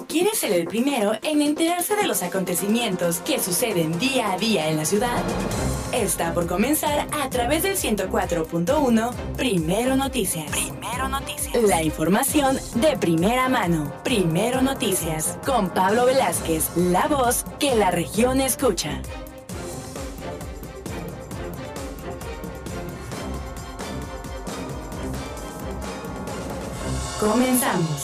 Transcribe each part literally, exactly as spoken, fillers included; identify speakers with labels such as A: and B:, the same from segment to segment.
A: ¿Quieres ser el primero en enterarse de los acontecimientos que suceden día a día en la ciudad? Está por comenzar a través del ciento cuatro punto uno Primero Noticias. Primero Noticias. La información de primera mano. Primero Noticias. Con Pablo Velázquez, la voz que la región escucha. Comenzamos.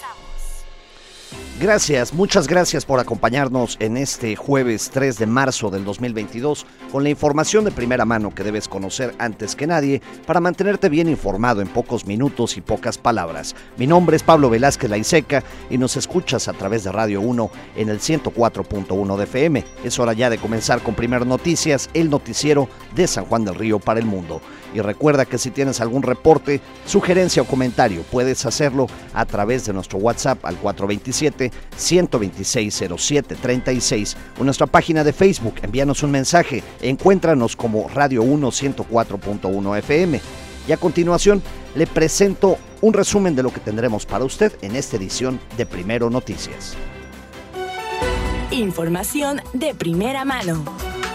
B: Gracias, muchas gracias por acompañarnos en este jueves tres de marzo del dos mil veintidós con la información de primera mano que debes conocer antes que nadie para mantenerte bien informado en pocos minutos y pocas palabras. Mi nombre es Pablo Velázquez Laiseca y nos escuchas a través de Radio uno en el ciento cuatro punto uno de F M. Es hora ya de comenzar con Primero Noticias, el noticiero de San Juan del Río para el mundo. Y recuerda que si tienes algún reporte, sugerencia o comentario, puedes hacerlo a través de nuestro WhatsApp al cuatro dos siete, uno dos seis, cero siete tres seis o nuestra página de Facebook. Envíanos un mensaje, encuéntranos como Radio uno ciento cuatro punto uno F M. Y a continuación, le presento un resumen de lo que tendremos para usted en esta edición de Primero Noticias.
A: Información de primera mano.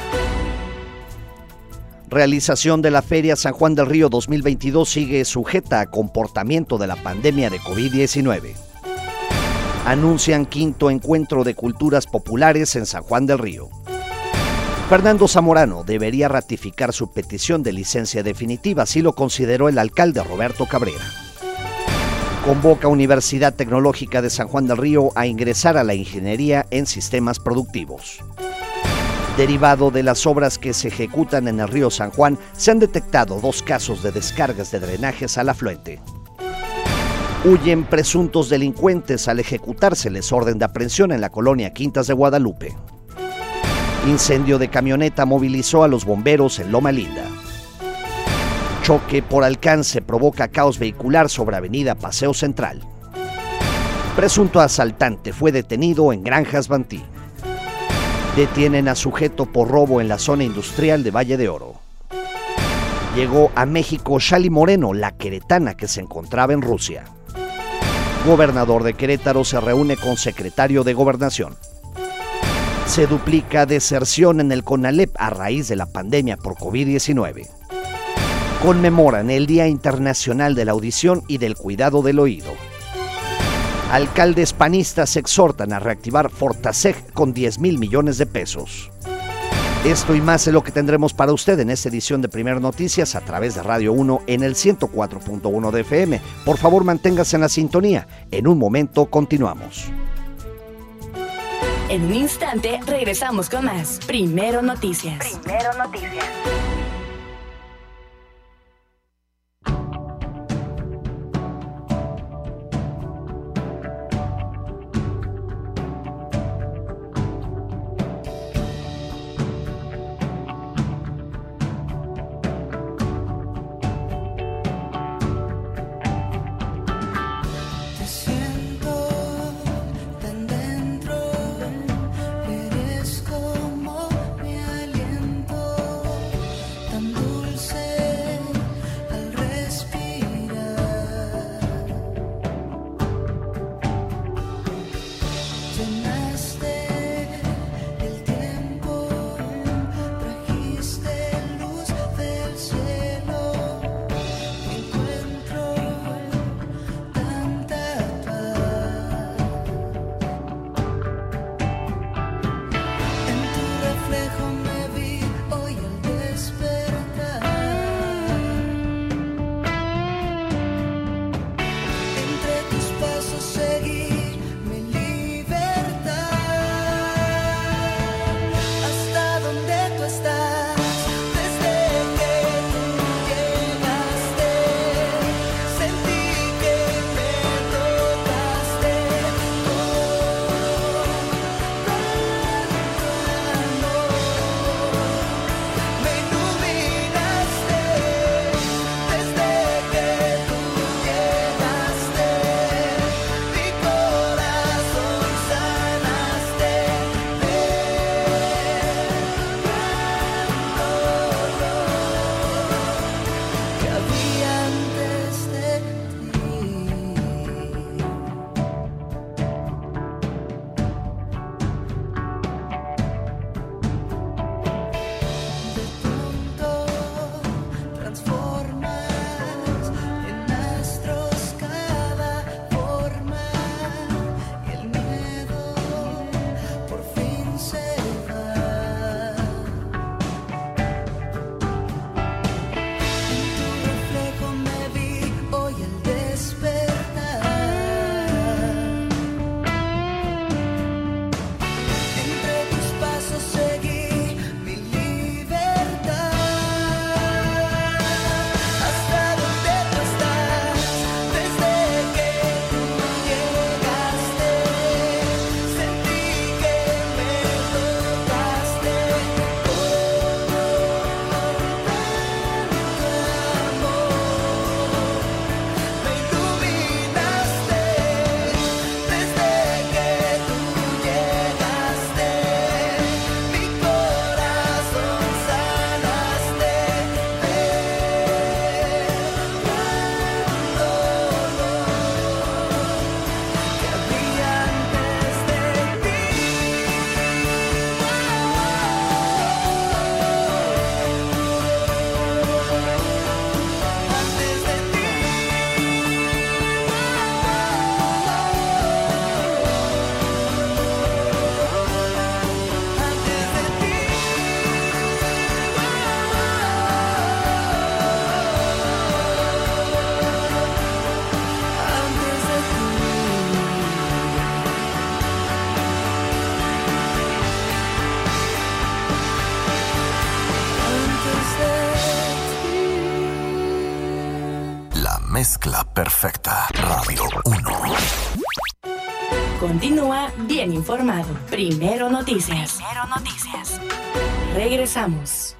B: Realización de la Feria San Juan del Río dos mil veintidós sigue sujeta a comportamiento de la pandemia de COVID diecinueve. Anuncian quinto encuentro de culturas populares en San Juan del Río. Fernando Zamorano debería ratificar su petición de licencia definitiva, así lo consideró el alcalde Roberto Cabrera. Convoca Universidad Tecnológica de San Juan del Río a ingresar a la ingeniería en sistemas productivos. Derivado de las obras que se ejecutan en el río San Juan, se han detectado dos casos de descargas de drenajes al afluente. Huyen presuntos delincuentes al ejecutárseles orden de aprehensión en la colonia Quintas de Guadalupe. Incendio de camioneta movilizó a los bomberos en Loma Linda. Choque por alcance provoca caos vehicular sobre avenida Paseo Central. Presunto asaltante fue detenido en Granjas Bantí. Detienen a sujeto por robo en la zona industrial de Valle de Oro. Llegó a México Shali Moreno, la queretana que se encontraba en Rusia. Gobernador de Querétaro se reúne con secretario de Gobernación. Se duplica deserción en el CONALEP a raíz de la pandemia por COVID diecinueve. Conmemoran el Día Internacional de la Audición y del Cuidado del Oído. Alcaldes panistas exhortan a reactivar Fortaseg con diez mil millones de pesos. Esto y más es lo que tendremos para usted en esta edición de Primero Noticias a través de Radio uno en el ciento cuatro punto uno de F M. Por favor, manténgase en la sintonía. En un momento continuamos.
A: En un instante regresamos con más Primero Noticias. Primero Noticias.
C: mezcla perfecta. Radio uno.
A: Continúa bien informado. Primero Noticias. Primero Noticias. Regresamos.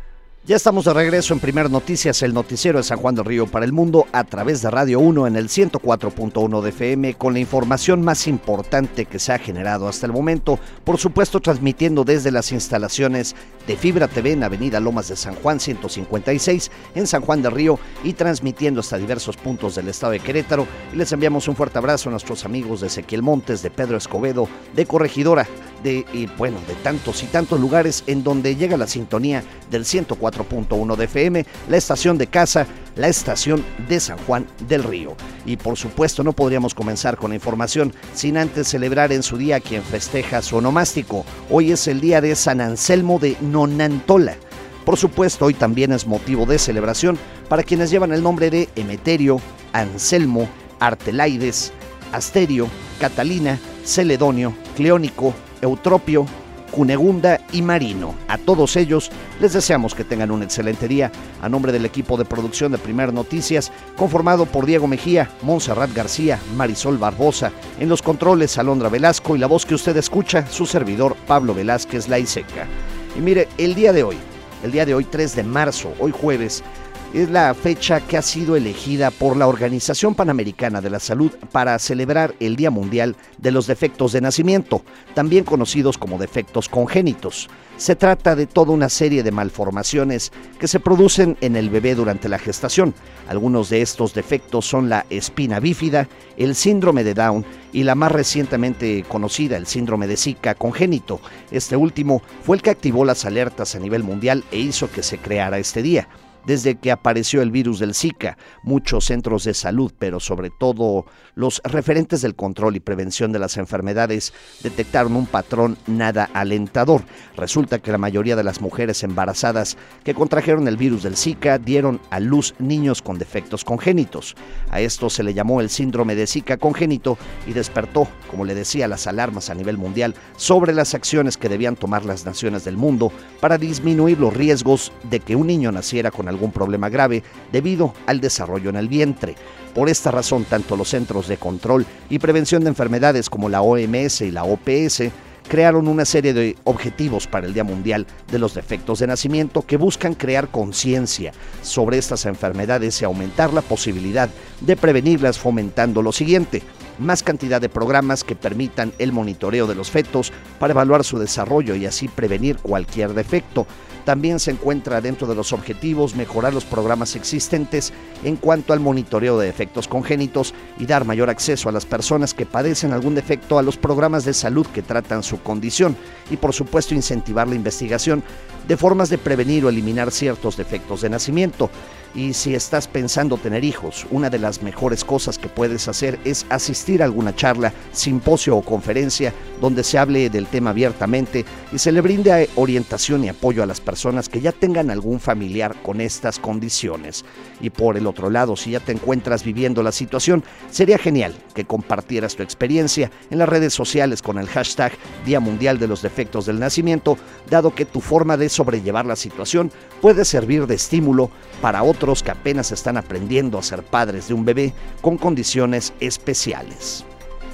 B: Ya estamos de regreso en Primer Noticias, el noticiero de San Juan del Río para el mundo, a través de Radio uno en el ciento cuatro punto uno de F M, con la información más importante que se ha generado hasta el momento, por supuesto transmitiendo desde las instalaciones de Fibra T V en Avenida Lomas de San Juan ciento cincuenta y seis en San Juan del Río, y transmitiendo hasta diversos puntos del estado de Querétaro. Y les enviamos un fuerte abrazo a nuestros amigos de Ezequiel Montes, de Pedro Escobedo, de Corregidora, de y bueno, de tantos y tantos lugares en donde llega la sintonía del ciento cuatro punto uno de F M, la estación de casa, la estación de San Juan del Río. Y por supuesto no podríamos comenzar con la información sin antes celebrar en su día a quien festeja su onomástico. Hoy es el día de San Anselmo de Nonantola. Por supuesto, hoy también es motivo de celebración para quienes llevan el nombre de Emeterio, Anselmo, Artelaides, Asterio, Catalina, Celedonio, Cleónico, Eutropio, Cunegunda y Marino. A todos ellos les deseamos que tengan un excelente día. A nombre del equipo de producción de Primer Noticias, conformado por Diego Mejía, Montserrat García, Marisol Barbosa, en los controles Alondra Velasco, y la voz que usted escucha, su servidor Pablo Velázquez Laiseca. Y mire, el día de hoy, el día de hoy tres de marzo, hoy jueves, es la fecha que ha sido elegida por la Organización Panamericana de la Salud para celebrar el Día Mundial de los Defectos de Nacimiento, también conocidos como defectos congénitos. Se trata de toda una serie de malformaciones que se producen en el bebé durante la gestación. Algunos de estos defectos son la espina bífida, el síndrome de Down y la más recientemente conocida, el síndrome de Zika congénito. Este último fue el que activó las alertas a nivel mundial e hizo que se creara este día. Desde que apareció el virus del Zika, muchos centros de salud, pero sobre todo los referentes del control y prevención de las enfermedades, detectaron un patrón nada alentador. Resulta que la mayoría de las mujeres embarazadas que contrajeron el virus del Zika dieron a luz niños con defectos congénitos. A esto se le llamó el síndrome de Zika congénito y despertó, como le decía, las alarmas a nivel mundial sobre las acciones que debían tomar las naciones del mundo para disminuir los riesgos de que un niño naciera con algún problema grave debido al desarrollo en el vientre. Por esta razón, tanto los Centros de Control y Prevención de Enfermedades como la O M S y la O P S crearon una serie de objetivos para el Día Mundial de los Defectos de Nacimiento que buscan crear conciencia sobre estas enfermedades y aumentar la posibilidad de prevenirlas, fomentando lo siguiente: más cantidad de programas que permitan el monitoreo de los fetos para evaluar su desarrollo y así prevenir cualquier defecto. También se encuentra dentro de los objetivos mejorar los programas existentes en cuanto al monitoreo de defectos congénitos y dar mayor acceso a las personas que padecen algún defecto a los programas de salud que tratan su condición, y por supuesto incentivar la investigación de formas de prevenir o eliminar ciertos defectos de nacimiento. Y si estás pensando tener hijos, una de las mejores cosas que puedes hacer es asistir a alguna charla, simposio o conferencia donde se hable del tema abiertamente y se le brinde orientación y apoyo a las personas que ya tengan algún familiar con estas condiciones. Y por el otro lado, si ya te encuentras viviendo la situación, sería genial que compartieras tu experiencia en las redes sociales con el hashtag Día Mundial de los Defectos del Nacimiento, dado que tu forma de sobrellevar la situación puede servir de estímulo para otros que apenas están aprendiendo a ser padres de un bebé con condiciones especiales.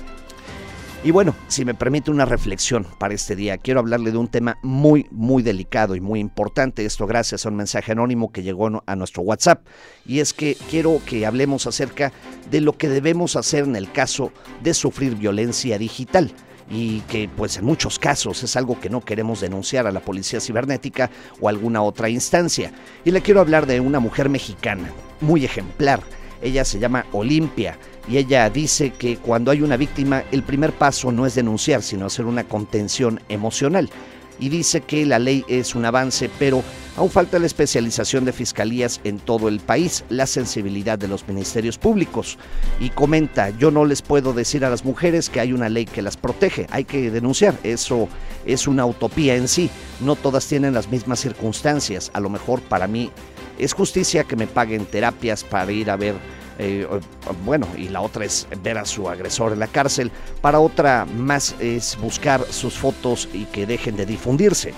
B: Y bueno, si me permite una reflexión para este día, quiero hablarle de un tema muy, muy delicado y muy importante. Esto gracias a un mensaje anónimo que llegó a nuestro WhatsApp. Y es que quiero que hablemos acerca de lo que debemos hacer en el caso de sufrir violencia digital. Y que pues en muchos casos es algo que no queremos denunciar a la policía cibernética o alguna otra instancia. Y le quiero hablar de una mujer mexicana, muy ejemplar. Ella se llama Olimpia y ella dice que cuando hay una víctima el primer paso no es denunciar, sino hacer una contención emocional. Y dice que la ley es un avance, pero aún falta la especialización de fiscalías en todo el país, la sensibilidad de los ministerios públicos. Y comenta: yo no les puedo decir a las mujeres que hay una ley que las protege, hay que denunciar, eso es una utopía en sí, no todas tienen las mismas circunstancias. A lo mejor para mí es justicia que me paguen terapias para ir a ver, eh, bueno, y la otra es ver a su agresor en la cárcel, para otra más es buscar sus fotos y que dejen de difundirse.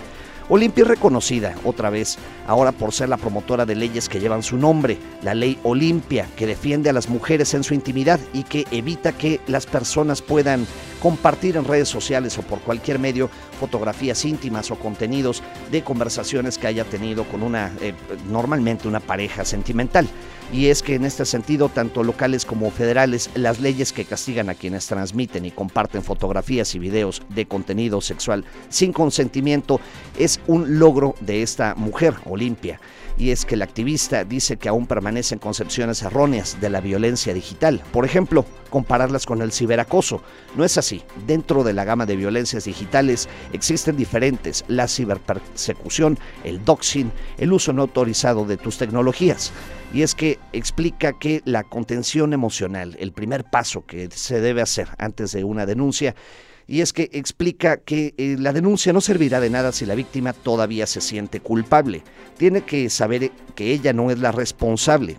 B: Olimpia es reconocida, otra vez, ahora por ser la promotora de leyes que llevan su nombre, la Ley Olimpia, que defiende a las mujeres en su intimidad y que evita que las personas puedan compartir en redes sociales o por cualquier medio fotografías íntimas o contenidos de conversaciones que haya tenido con una, eh, normalmente una pareja sentimental. Y es que en este sentido, tanto locales como federales, las leyes que castigan a quienes transmiten y comparten fotografías y videos de contenido sexual sin consentimiento es un logro de esta mujer, Olimpia. Y es que el activista dice que aún permanecen concepciones erróneas de la violencia digital. Por ejemplo, compararlas con el ciberacoso. No es así. Dentro de la gama de violencias digitales existen diferentes: la ciberpersecución, el doxing, el uso no autorizado de tus tecnologías. Y es que explica que la contención emocional, el primer paso que se debe hacer antes de una denuncia, y es que explica que eh, la denuncia no servirá de nada si la víctima todavía se siente culpable. Tiene que saber que ella no es la responsable.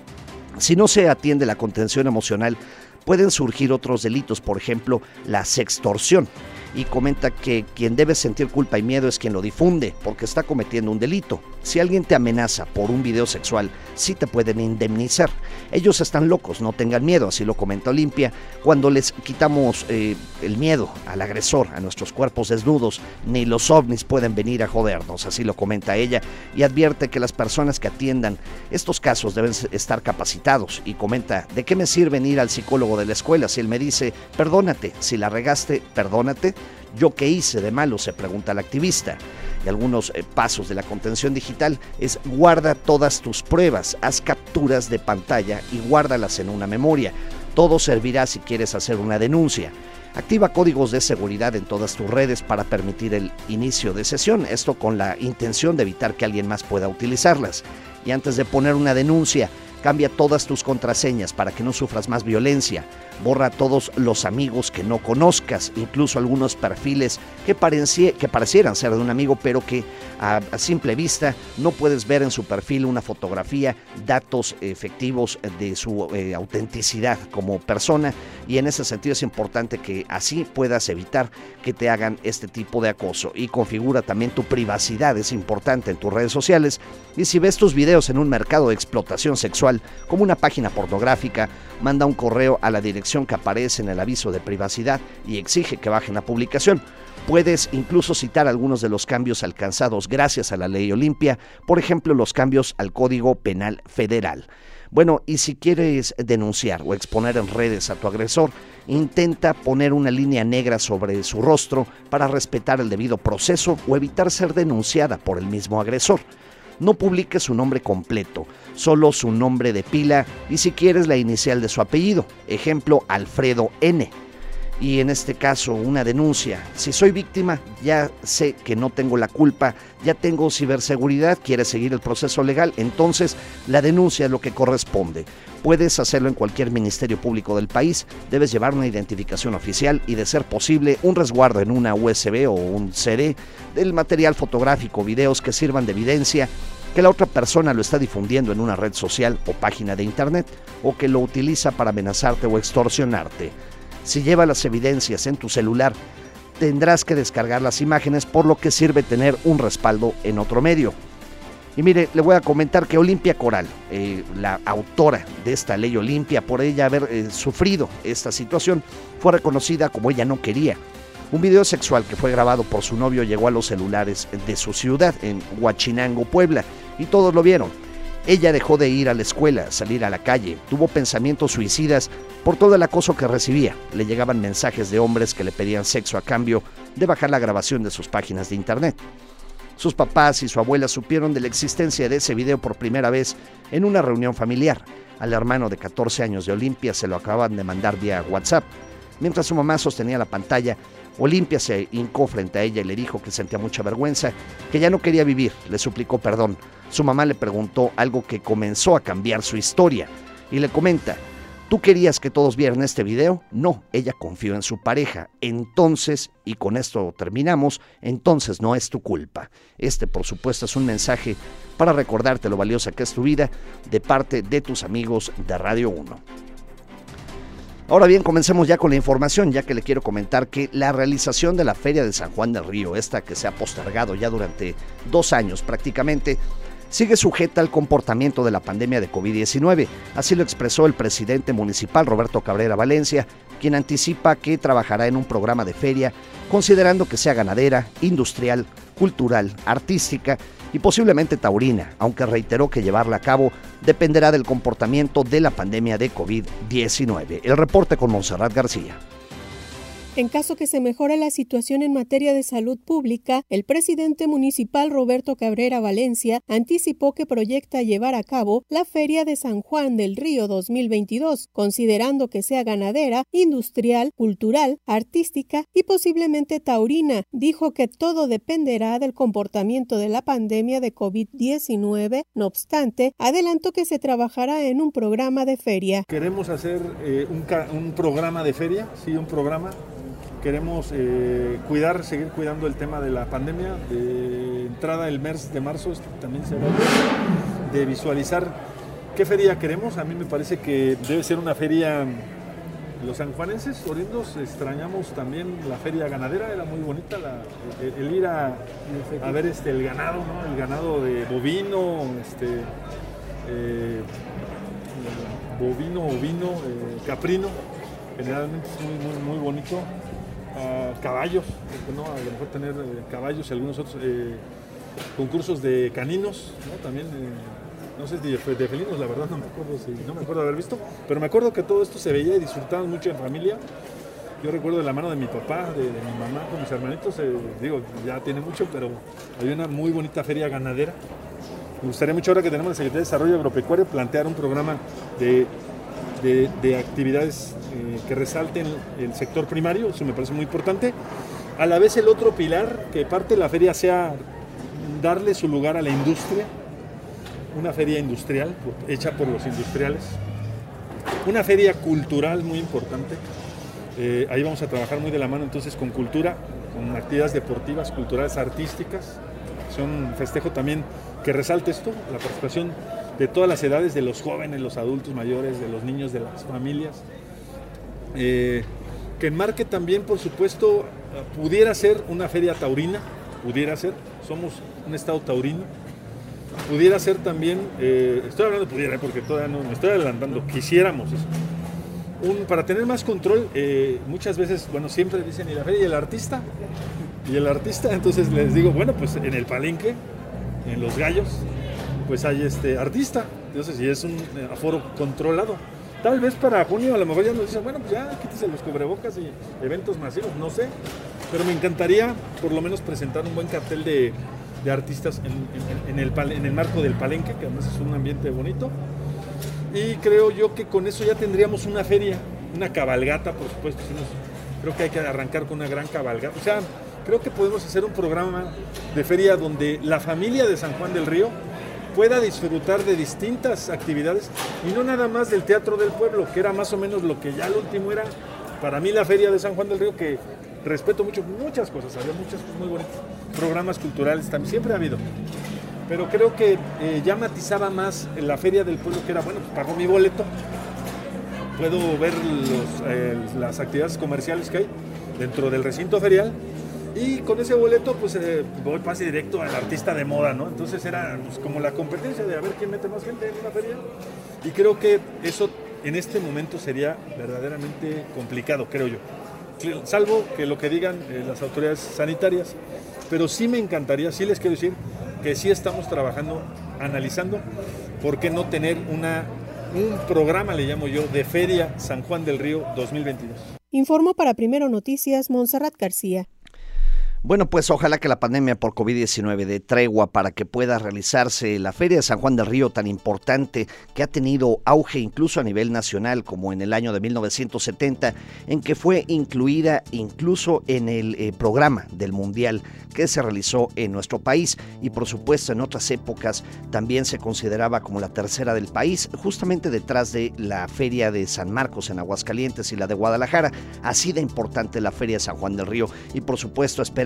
B: Si no se atiende la contención emocional, pueden surgir otros delitos, por ejemplo, la sextorsión. Y comenta que quien debe sentir culpa y miedo es quien lo difunde, porque está cometiendo un delito. Si alguien te amenaza por un video sexual, sí te pueden indemnizar. Ellos están locos, no tengan miedo, así lo comenta Olimpia. Cuando les quitamos eh, el miedo al agresor, a nuestros cuerpos desnudos, ni los ovnis pueden venir a jodernos, así lo comenta ella. Y advierte que las personas que atiendan estos casos deben estar capacitados. Y comenta: ¿de qué me sirve ir al psicólogo de la escuela si él me dice, perdónate, si la regaste, perdónate? ¿Yo qué hice de malo?, se pregunta el activista. Y algunos eh, pasos de la contención digital es: guarda todas tus pruebas, haz capturas de pantalla y guárdalas en una memoria. Todo servirá si quieres hacer una denuncia. Activa códigos de seguridad en todas tus redes para permitir el inicio de sesión, esto con la intención de evitar que alguien más pueda utilizarlas. Y antes de poner una denuncia, cambia todas tus contraseñas para que no sufras más violencia. Borra a todos los amigos que no conozcas, incluso algunos perfiles que, pareci que parecieran ser de un amigo, pero que a, a simple vista no puedes ver en su perfil una fotografía, datos efectivos de su eh, autenticidad como persona. Y en ese sentido es importante que así puedas evitar que te hagan este tipo de acoso. Y configura también tu privacidad, es importante en tus redes sociales. Y si ves tus videos en un mercado de explotación sexual, como una página pornográfica, manda un correo a la dirección que aparece en el aviso de privacidad y exige que bajen la publicación. Puedes incluso citar algunos de los cambios alcanzados gracias a la Ley Olimpia, por ejemplo, los cambios al Código Penal Federal. Bueno, y si quieres denunciar o exponer en redes a tu agresor, intenta poner una línea negra sobre su rostro para respetar el debido proceso o evitar ser denunciada por el mismo agresor. No publiques su nombre completo, solo su nombre de pila y si quieres la inicial de su apellido, ejemplo Alfredo N. Y en este caso una denuncia: si soy víctima, ya sé que no tengo la culpa, ya tengo ciberseguridad, quieres seguir el proceso legal, entonces la denuncia es lo que corresponde. Puedes hacerlo en cualquier ministerio público del país, debes llevar una identificación oficial y, de ser posible, un resguardo en una U S B o un C D del material fotográfico o videos que sirvan de evidencia que la otra persona lo está difundiendo en una red social o página de internet, o que lo utiliza para amenazarte o extorsionarte. Si lleva las evidencias en tu celular, tendrás que descargar las imágenes, por lo que sirve tener un respaldo en otro medio. Y mire, le voy a comentar que Olimpia Coral, eh, la autora de esta Ley Olimpia, por ella haber eh, sufrido esta situación, fue reconocida como ella no quería. Un video sexual que fue grabado por su novio llegó a los celulares de su ciudad, en Huachinango, Puebla, y todos lo vieron. Ella dejó de ir a la escuela, salir a la calle, tuvo pensamientos suicidas por todo el acoso que recibía. Le llegaban mensajes de hombres que le pedían sexo a cambio de bajar la grabación de sus páginas de internet. Sus papás y su abuela supieron de la existencia de ese video por primera vez en una reunión familiar. Al hermano de catorce años de Olimpia se lo acababan de mandar vía WhatsApp. Mientras su mamá sostenía la pantalla, Olimpia se hincó frente a ella y le dijo que sentía mucha vergüenza, que ya no quería vivir, le suplicó perdón. Su mamá le preguntó algo que comenzó a cambiar su historia y le comenta: ¿tú querías que todos vieran este video? No, ella confió en su pareja. Entonces, y con esto terminamos, entonces no es tu culpa. Este, por supuesto, es un mensaje para recordarte lo valiosa que es tu vida de parte de tus amigos de Radio uno. Ahora bien, comencemos ya con la información, ya que le quiero comentar que la realización de la Feria de San Juan del Río, esta que se ha postergado ya durante dos años prácticamente, sigue sujeta al comportamiento de la pandemia de COVID diecinueve. Así lo expresó el presidente municipal Roberto Cabrera Valencia, quien anticipa que trabajará en un programa de feria, considerando que sea ganadera, industrial, cultural, artística y posiblemente taurina, aunque reiteró que llevarla a cabo dependerá del comportamiento de la pandemia de COVID diecinueve. El reporte con Montserrat García.
D: En caso que se mejore la situación en materia de salud pública, el presidente municipal Roberto Cabrera Valencia anticipó que proyecta llevar a cabo la Feria de San Juan del Río dos mil veintidós, considerando que sea ganadera, industrial, cultural, artística y posiblemente taurina. Dijo que todo dependerá del comportamiento de la pandemia de COVID diecinueve. No obstante, adelantó que se trabajará en un programa de feria.
E: Queremos hacer eh, un, un programa de feria, sí, un programa. Queremos eh, cuidar, seguir cuidando el tema de la pandemia. De entrada el mes de marzo también se va a de visualizar qué feria queremos. A mí me parece que debe ser una feria. Los sanjuanenses oriundos extrañamos también la feria ganadera, era muy bonita la, el, el ir a, a ver este, el ganado, ¿no? El ganado de bovino, este, eh, bovino, ovino, eh, caprino, generalmente es muy, muy, muy bonito. Uh, caballos, ¿no? A lo mejor tener eh, caballos y algunos otros eh, concursos de caninos, ¿no? También, eh, no sé si de, de felinos, la verdad no me acuerdo, si, no me acuerdo de haber visto, pero me acuerdo que todo esto se veía y disfrutaban mucho en familia. Yo recuerdo de la mano de mi papá, de, de mi mamá, con mis hermanitos, eh, digo, ya tiene mucho, pero había una muy bonita feria ganadera. Me gustaría mucho, ahora que tenemos la Secretaría de Desarrollo Agropecuario, plantear un programa de De, de actividades eh, que resalten el sector primario, eso me parece muy importante. A la vez el otro pilar, que parte de la feria sea darle su lugar a la industria, una feria industrial, hecha por los industriales, una feria cultural muy importante, eh, ahí vamos a trabajar muy de la mano entonces con cultura, con actividades deportivas, culturales, artísticas, son un festejo también que resalte esto, la participación de todas las edades, de los jóvenes, los adultos mayores, de los niños, de las familias, eh, que enmarque también, por supuesto, pudiera ser una feria taurina, pudiera ser, somos un estado taurino, pudiera ser también, eh, estoy hablando de pudiera porque todavía no me estoy adelantando, quisiéramos eso, un, para tener más control, eh, muchas veces, bueno, siempre dicen, ¿y la feria y el artista? Y el artista, entonces les digo, bueno, pues en el palenque, en los gallos, pues hay este artista, entonces si es un aforo controlado, tal vez para junio a lo mejor ya nos dicen, bueno, pues ya quítese los cubrebocas y eventos masivos, no sé, pero me encantaría por lo menos presentar un buen cartel de, de artistas en, en, en, el, en el marco del palenque, que además es un ambiente bonito, y creo yo que con eso ya tendríamos una feria, una cabalgata, por supuesto, si nos, creo que hay que arrancar con una gran cabalgata, o sea, creo que podemos hacer un programa de feria donde la familia de San Juan del Río pueda disfrutar de distintas actividades y no nada más del Teatro del Pueblo, que era más o menos lo que ya al último era para mí la Feria de San Juan del Río, que respeto mucho, muchas cosas, había muchas cosas muy bonitas, programas culturales también, siempre ha habido, pero creo que eh, ya matizaba más la Feria del Pueblo, que era, bueno, pues pago mi boleto, puedo ver los, eh, las actividades comerciales que hay dentro del recinto ferial, y con ese boleto pues eh, voy pase directo al artista de moda, ¿no? Entonces era pues, como la competencia de a ver quién mete más gente en una feria, y creo que eso en este momento sería verdaderamente complicado, creo yo, salvo que lo que digan eh, las autoridades sanitarias, pero sí me encantaría, sí les quiero decir que sí estamos trabajando, analizando por qué no tener una, un programa, le llamo yo, de Feria San Juan del Río dos mil veintidós.
D: Informó para Primero Noticias Montserrat García.
B: Bueno, pues ojalá que la pandemia por COVID diecinueve dé tregua para que pueda realizarse la Feria de San Juan del Río, tan importante, que ha tenido auge incluso a nivel nacional, como en el año de mil novecientos setenta, en que fue incluida incluso en el eh, programa del Mundial que se realizó en nuestro país, y por supuesto en otras épocas también se consideraba como la tercera del país, justamente detrás de la Feria de San Marcos en Aguascalientes y la de Guadalajara. Así de importante la Feria de San Juan del Río, y por supuesto esperamos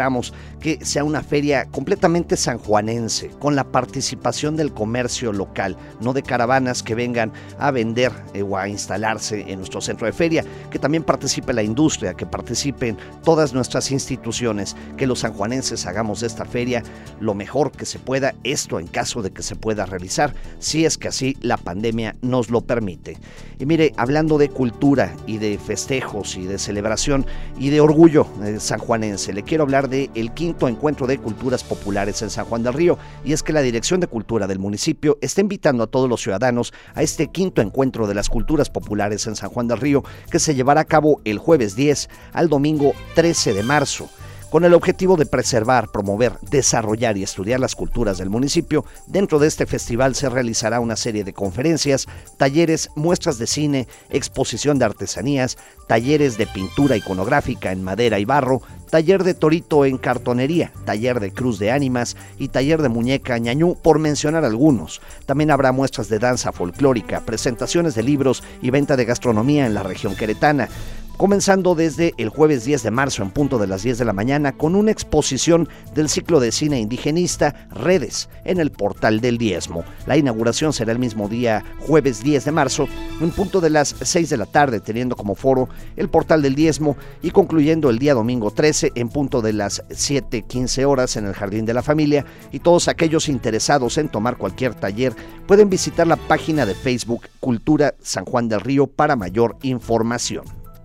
B: buscamos que sea una feria completamente sanjuanense, con la participación del comercio local, no de caravanas que vengan a vender eh, o a instalarse en nuestro centro de feria, que también participe la industria, que participen todas nuestras instituciones, que los sanjuanenses hagamos de esta feria lo mejor que se pueda, esto en caso de que se pueda realizar, si es que así la pandemia nos lo permite. Y mire, hablando de cultura y de festejos y de celebración y de orgullo eh, sanjuanense, le quiero hablar del quinto encuentro de culturas populares en San Juan del Río, y es que la Dirección de Cultura del municipio está invitando a todos los ciudadanos a este quinto encuentro de las culturas populares en San Juan del Río, que se llevará a cabo el jueves diez al domingo trece de marzo. Con el objetivo de preservar, promover, desarrollar y estudiar las culturas del municipio, dentro de este festival se realizará una serie de conferencias, talleres, muestras de cine, exposición de artesanías, talleres de pintura iconográfica en madera y barro, taller de torito en cartonería, taller de cruz de ánimas y taller de muñeca ñañú, por mencionar algunos. También habrá muestras de danza folclórica, presentaciones de libros y venta de gastronomía en la región queretana, comenzando desde el jueves diez de marzo en punto de las diez de la mañana con una exposición del ciclo de cine indigenista Redes en el Portal del Diezmo. La inauguración será el mismo día, jueves diez de marzo, en punto de las seis de la tarde, teniendo como foro el Portal del Diezmo, y concluyendo el día domingo trece en punto de las siete quince horas en el Jardín de la Familia. Y todos aquellos interesados en tomar cualquier taller pueden visitar la página de Facebook Cultura San Juan del Río para mayor información.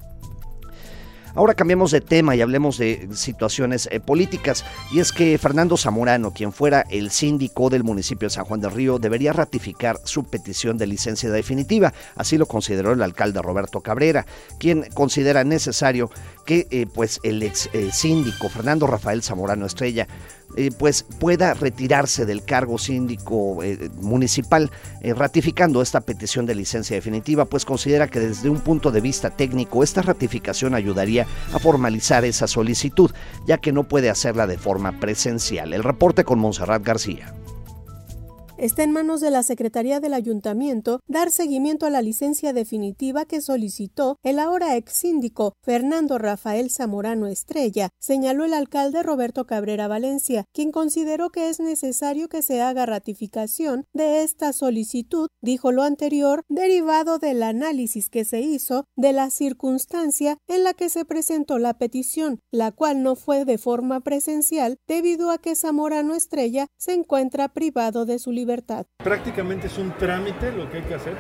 B: Ahora cambiemos de tema y hablemos de situaciones eh, políticas, y es que Fernando Zamorano, quien fuera el síndico del municipio de San Juan del Río, debería ratificar su petición de licencia definitiva. Así lo consideró el alcalde Roberto Cabrera, quien considera necesario que eh, pues el ex eh, síndico Fernando Rafael Zamorano Estrella Eh, pues pueda retirarse del cargo síndico eh, municipal, eh, ratificando esta petición de licencia definitiva, pues considera que desde un punto de vista técnico esta ratificación ayudaría a formalizar esa solicitud, ya que no puede hacerla de forma presencial. El reporte con Montserrat García.
D: Está en manos de la Secretaría del Ayuntamiento dar seguimiento a la licencia definitiva que solicitó el ahora ex síndico Fernando Rafael Zamorano Estrella, señaló el alcalde Roberto Cabrera Valencia, quien consideró que es necesario que se haga ratificación de esta solicitud. Dijo lo anterior derivado del análisis que se hizo de la circunstancia en la que se presentó la petición, la cual no fue de forma presencial debido a que Zamorano Estrella se encuentra privado de su libertad. Libertad.
E: Prácticamente es un trámite lo que hay que hacer.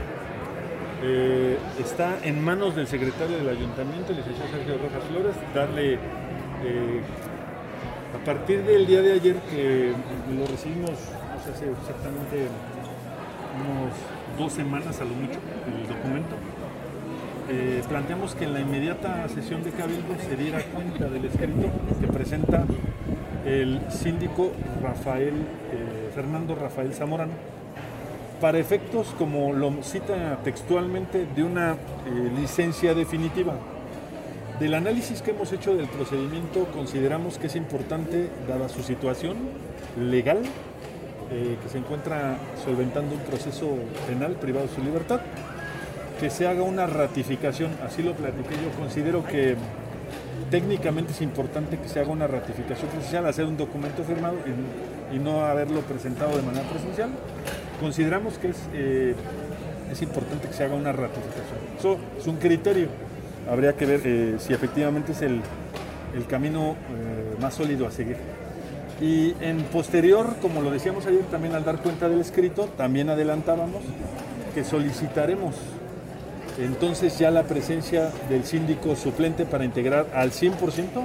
E: Eh, está en manos del secretario del ayuntamiento, el licenciado Sergio Rojas Flores, darle eh, a partir del día de ayer que lo recibimos, no sé, hace exactamente unos dos semanas a lo mucho, el documento. Eh, planteamos que en la inmediata sesión de Cabildo se diera cuenta del escrito que presenta el síndico Rafael, eh, Fernando Rafael Zamorano, para efectos, como lo cita textualmente, de una eh, licencia definitiva. Del análisis que hemos hecho del procedimiento, consideramos que es importante, dada su situación legal, eh, que se encuentra solventando un proceso penal privado de su libertad, que se haga una ratificación. Así lo platiqué. Yo considero que técnicamente es importante que se haga una ratificación presencial, hacer un documento firmado y, y no haberlo presentado de manera presencial. Consideramos que es, eh, es importante que se haga una ratificación. Eso es un criterio. Habría que ver eh, si efectivamente es el, el camino eh, más sólido a seguir. Y en posterior, como lo decíamos ayer, también al dar cuenta del escrito, también adelantábamos que solicitaremos entonces ya la presencia del síndico suplente para integrar al cien por ciento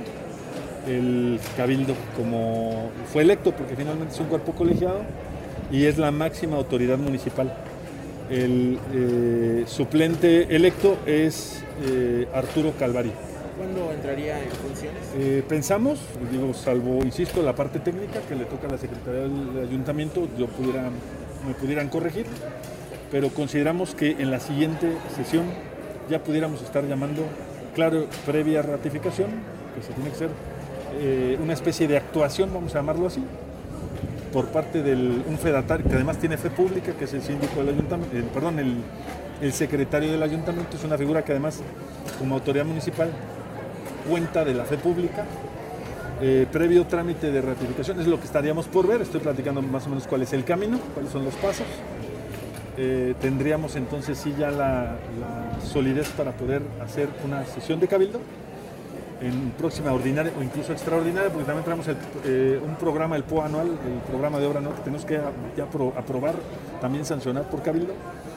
E: el cabildo, como fue electo, porque finalmente es un cuerpo colegiado y es la máxima autoridad municipal. El eh, suplente electo es eh, Arturo Calvari.
F: ¿Cuándo entraría en funciones?
E: Eh, pensamos, digo, salvo, insisto, la parte técnica que le toca a la Secretaría del Ayuntamiento, yo pudiera, me pudieran corregir, pero consideramos que en la siguiente sesión ya pudiéramos estar llamando, claro, previa ratificación, que se tiene que hacer eh, una especie de actuación, vamos a llamarlo así, por parte de un fedatario, que además tiene fe pública, que es el síndico del ayuntamiento, eh, perdón, el, el secretario del ayuntamiento, es una figura que además, como autoridad municipal, cuenta de la fe pública, eh, previo trámite de ratificación, es lo que estaríamos por ver, estoy platicando más o menos cuál es el camino, cuáles son los pasos. Eh, tendríamos entonces sí ya la, la solidez para poder hacer una sesión de cabildo en próxima ordinaria o incluso extraordinaria, porque también tenemos el, eh, un programa, el P O anual, el programa de obra anual, que tenemos que ya pro, aprobar, también sancionar por cabildo,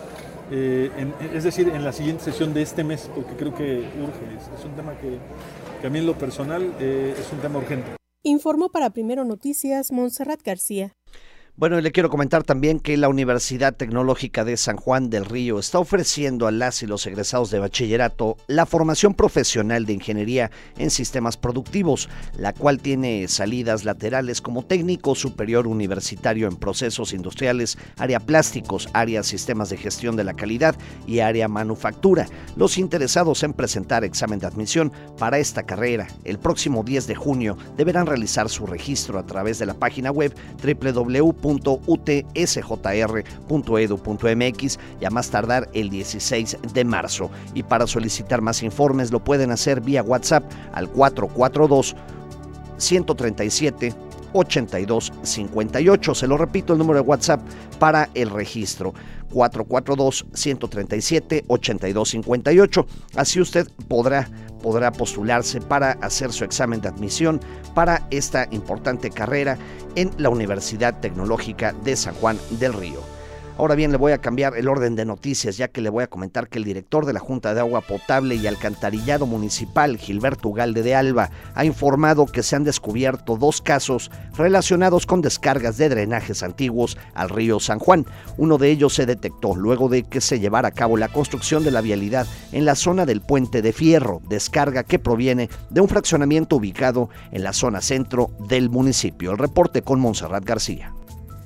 E: eh, en, es decir, en la siguiente sesión de este mes, porque creo que urge, es, es un tema que, que a mí en lo personal eh, es un tema urgente.
D: Informó para Primero Noticias Montserrat García.
B: Bueno, y le quiero comentar también que la Universidad Tecnológica de San Juan del Río está ofreciendo a las y los egresados de bachillerato la formación profesional de ingeniería en sistemas productivos, la cual tiene salidas laterales como técnico superior universitario en procesos industriales, área plásticos, área sistemas de gestión de la calidad y área manufactura. Los interesados en presentar examen de admisión para esta carrera el próximo diez de junio deberán realizar su registro a través de la página web doble u doble u doble u punto u t s j r punto e d u punto m x y a más tardar el dieciséis de marzo. Y para solicitar más informes lo pueden hacer vía WhatsApp al cuatro cuatro dos, uno tres siete, ocho dos cinco ocho. Se lo repito, el número de WhatsApp para el registro: cuatro cuatro dos, uno tres siete, ocho dos cinco ocho. Así usted podrá podrá postularse para hacer su examen de admisión para esta importante carrera en la Universidad Tecnológica de San Juan del Río. Ahora bien, le voy a cambiar el orden de noticias, ya que le voy a comentar que el director de la Junta de Agua Potable y Alcantarillado Municipal, Gilberto Ugalde de Alba, ha informado que se han descubierto dos casos relacionados con descargas de drenajes antiguos al río San Juan. Uno de ellos se detectó luego de que se llevara a cabo la construcción de la vialidad en la zona del Puente de Fierro, descarga que proviene de un fraccionamiento ubicado en la zona centro del municipio. El reporte con Montserrat García.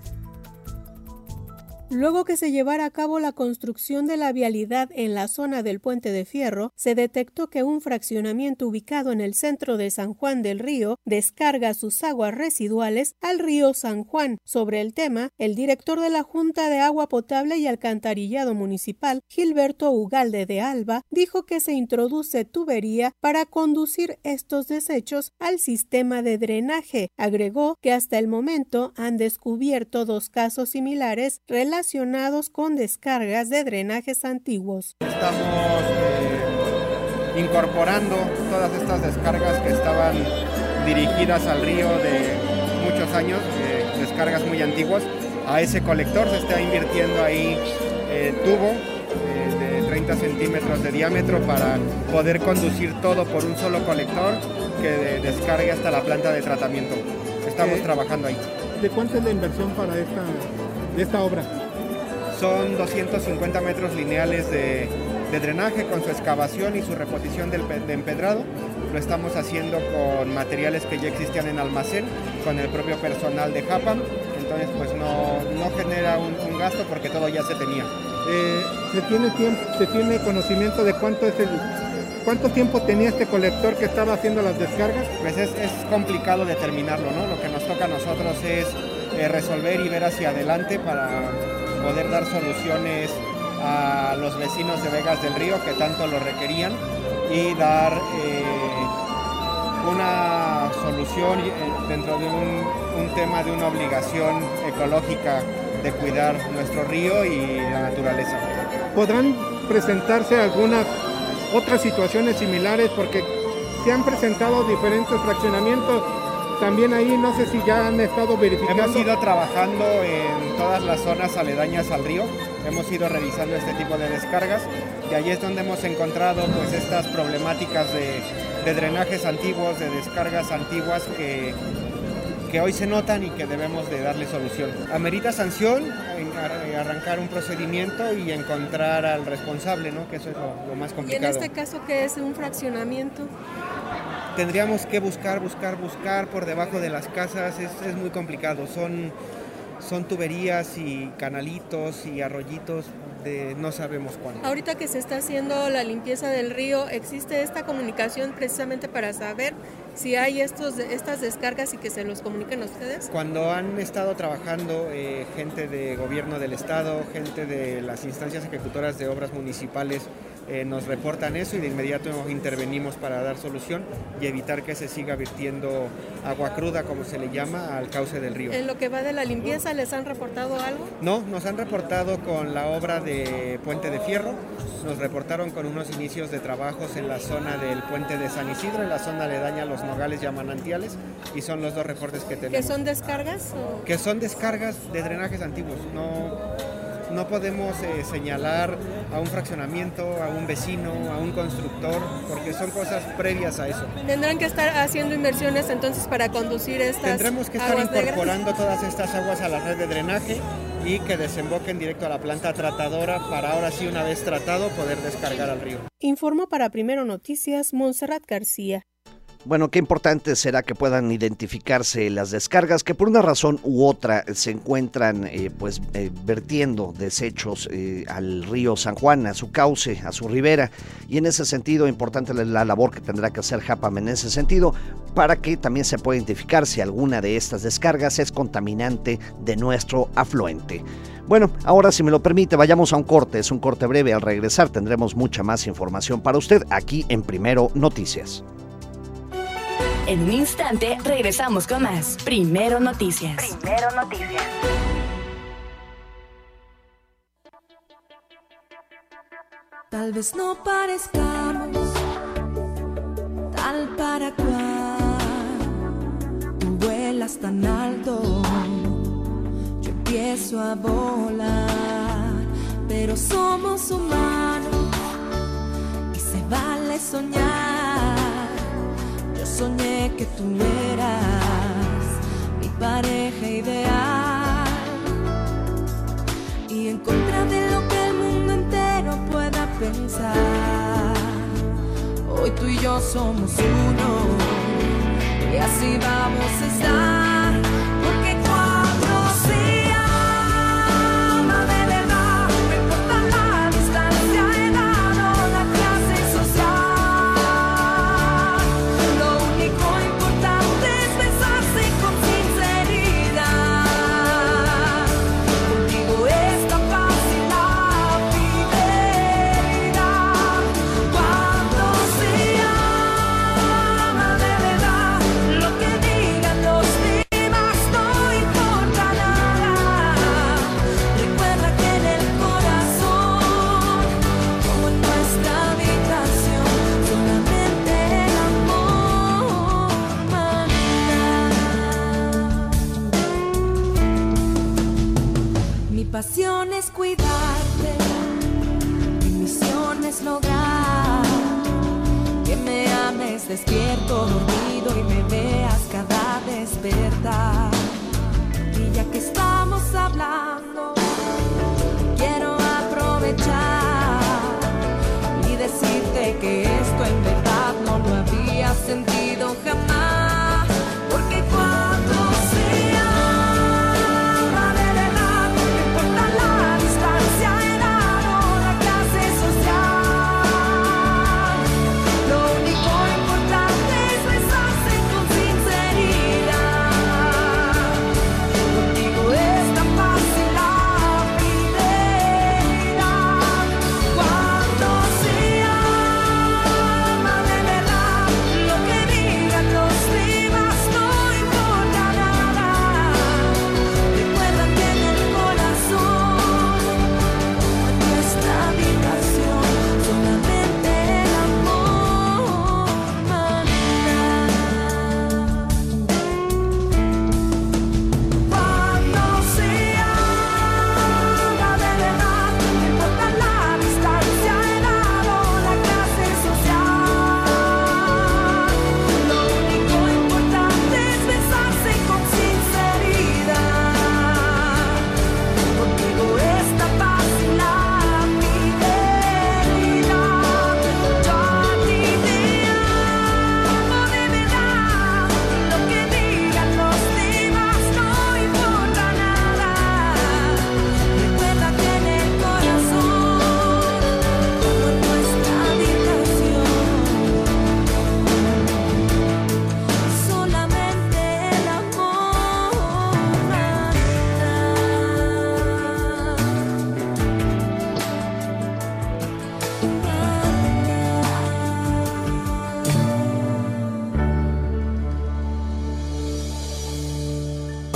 D: Luego que se llevara a cabo la construcción de la vialidad en la zona del Puente de Fierro, se detectó que un fraccionamiento ubicado en el centro de San Juan del Río descarga sus aguas residuales al río San Juan. Sobre el tema, el director de la Junta de Agua Potable y Alcantarillado Municipal, Gilberto Ugalde de Alba, dijo que se introduce tubería para conducir estos desechos al sistema de drenaje. Agregó que hasta el momento han descubierto dos casos similares relacionados relacionados con descargas de drenajes antiguos.
G: Estamos eh, incorporando todas estas descargas que estaban dirigidas al río de muchos años, eh, descargas muy antiguas, a ese colector. Se está invirtiendo ahí eh, tubo eh, de treinta centímetros de diámetro para poder conducir todo por un solo colector que de, descargue hasta la planta de tratamiento. Estamos eh, trabajando ahí.
H: ¿De cuánto es la inversión para esta, de esta obra?
G: Son doscientos cincuenta metros lineales de, de drenaje con su excavación y su reposición del, de empedrado. Lo estamos haciendo con materiales que ya existían en almacén, con el propio personal de Japam. Entonces pues no, no genera un, un gasto porque todo ya se tenía.
H: Eh, ¿se, tiene tiempo, ¿Se tiene conocimiento de cuánto es el, cuánto tiempo tenía este colector que estaba haciendo las descargas?
G: Pues es, es complicado determinarlo, ¿no? Lo que nos toca a nosotros es eh, resolver y ver hacia adelante para poder dar soluciones a los vecinos de Vegas del Río que tanto lo requerían y dar eh, una solución dentro de un, un tema de una obligación ecológica de cuidar nuestro río y la naturaleza.
H: ¿Podrán presentarse algunas otras situaciones similares? Porque se han presentado diferentes fraccionamientos. También ahí no sé si ya han estado verificando.
G: Hemos ido trabajando en todas las zonas aledañas al río, hemos ido revisando este tipo de descargas y ahí es donde hemos encontrado pues estas problemáticas de, de drenajes antiguos, de descargas antiguas que, que hoy se notan y que debemos de darle solución. Amerita sanción, arrancar un procedimiento y encontrar al responsable, ¿no? Que eso es lo, lo más complicado.
D: ¿Y en este caso qué es un fraccionamiento?
G: Tendríamos que buscar, buscar, buscar por debajo de las casas, es, es muy complicado, son, son tuberías y canalitos y arroyitos de no sabemos cuándo.
D: Ahorita que se está haciendo la limpieza del río, ¿existe esta comunicación precisamente para saber si hay estos, estas descargas y que se los comuniquen a ustedes?
G: Cuando han estado trabajando eh, gente de gobierno del estado, gente de las instancias ejecutoras de obras municipales eh, nos reportan eso y de inmediato intervenimos para dar solución y evitar que se siga virtiendo agua cruda, como se le llama, al cauce del río.
D: ¿En lo que va de la limpieza les han reportado algo?
G: No, nos han reportado con la obra de Puente de Fierro, nos reportaron con unos inicios de trabajos en la zona del Puente de San Isidro, en la zona aledaña a Los Nogales y a Manantiales, y son los dos reportes que tenemos.
D: ¿Que son descargas? O...
G: Que son descargas de drenajes antiguos. No, no podemos eh, señalar a un fraccionamiento, a un vecino, a un constructor, porque son cosas previas a eso.
D: ¿Tendrán que estar haciendo inversiones entonces para conducir estas aguas?
G: Tendremos que estar incorporando negras? todas estas aguas a la red de drenaje y que desemboquen directo a la planta tratadora para ahora sí, una vez tratado, poder descargar al río.
D: Informó para Primero Noticias Montserrat García.
B: Bueno, qué importante será que puedan identificarse las descargas que por una razón u otra se encuentran eh, pues eh, vertiendo desechos eh, al río San Juan, a su cauce, a su ribera, y en ese sentido importante la, la labor que tendrá que hacer JAPAM en ese sentido para que también se pueda identificar si alguna de estas descargas es contaminante de nuestro afluente. Bueno, ahora si me lo permite vayamos a un corte, es un corte breve. Al regresar tendremos mucha más información para usted aquí en Primero Noticias.
A: En un instante regresamos con más Primero Noticias. Primero Noticias.
I: Tal vez no parezcamos tal para cual. Tú vuelas tan alto, yo empiezo a volar. Pero somos humanos y se vale soñar. Soñé que tú eras mi pareja ideal y en contra de lo que el mundo entero pueda pensar, hoy tú y yo somos uno y así vamos a estar, porque cuando se ama de verdad, no importa la distancia, edad o la clase social. Pasión es cuidarte, mi misión es lograr que me ames despierto, dormido y me veas cada despertar. Y ya que estamos hablando, quiero aprovechar y decirte que esto en verdad no lo había sentido jamás, porque cuando sea con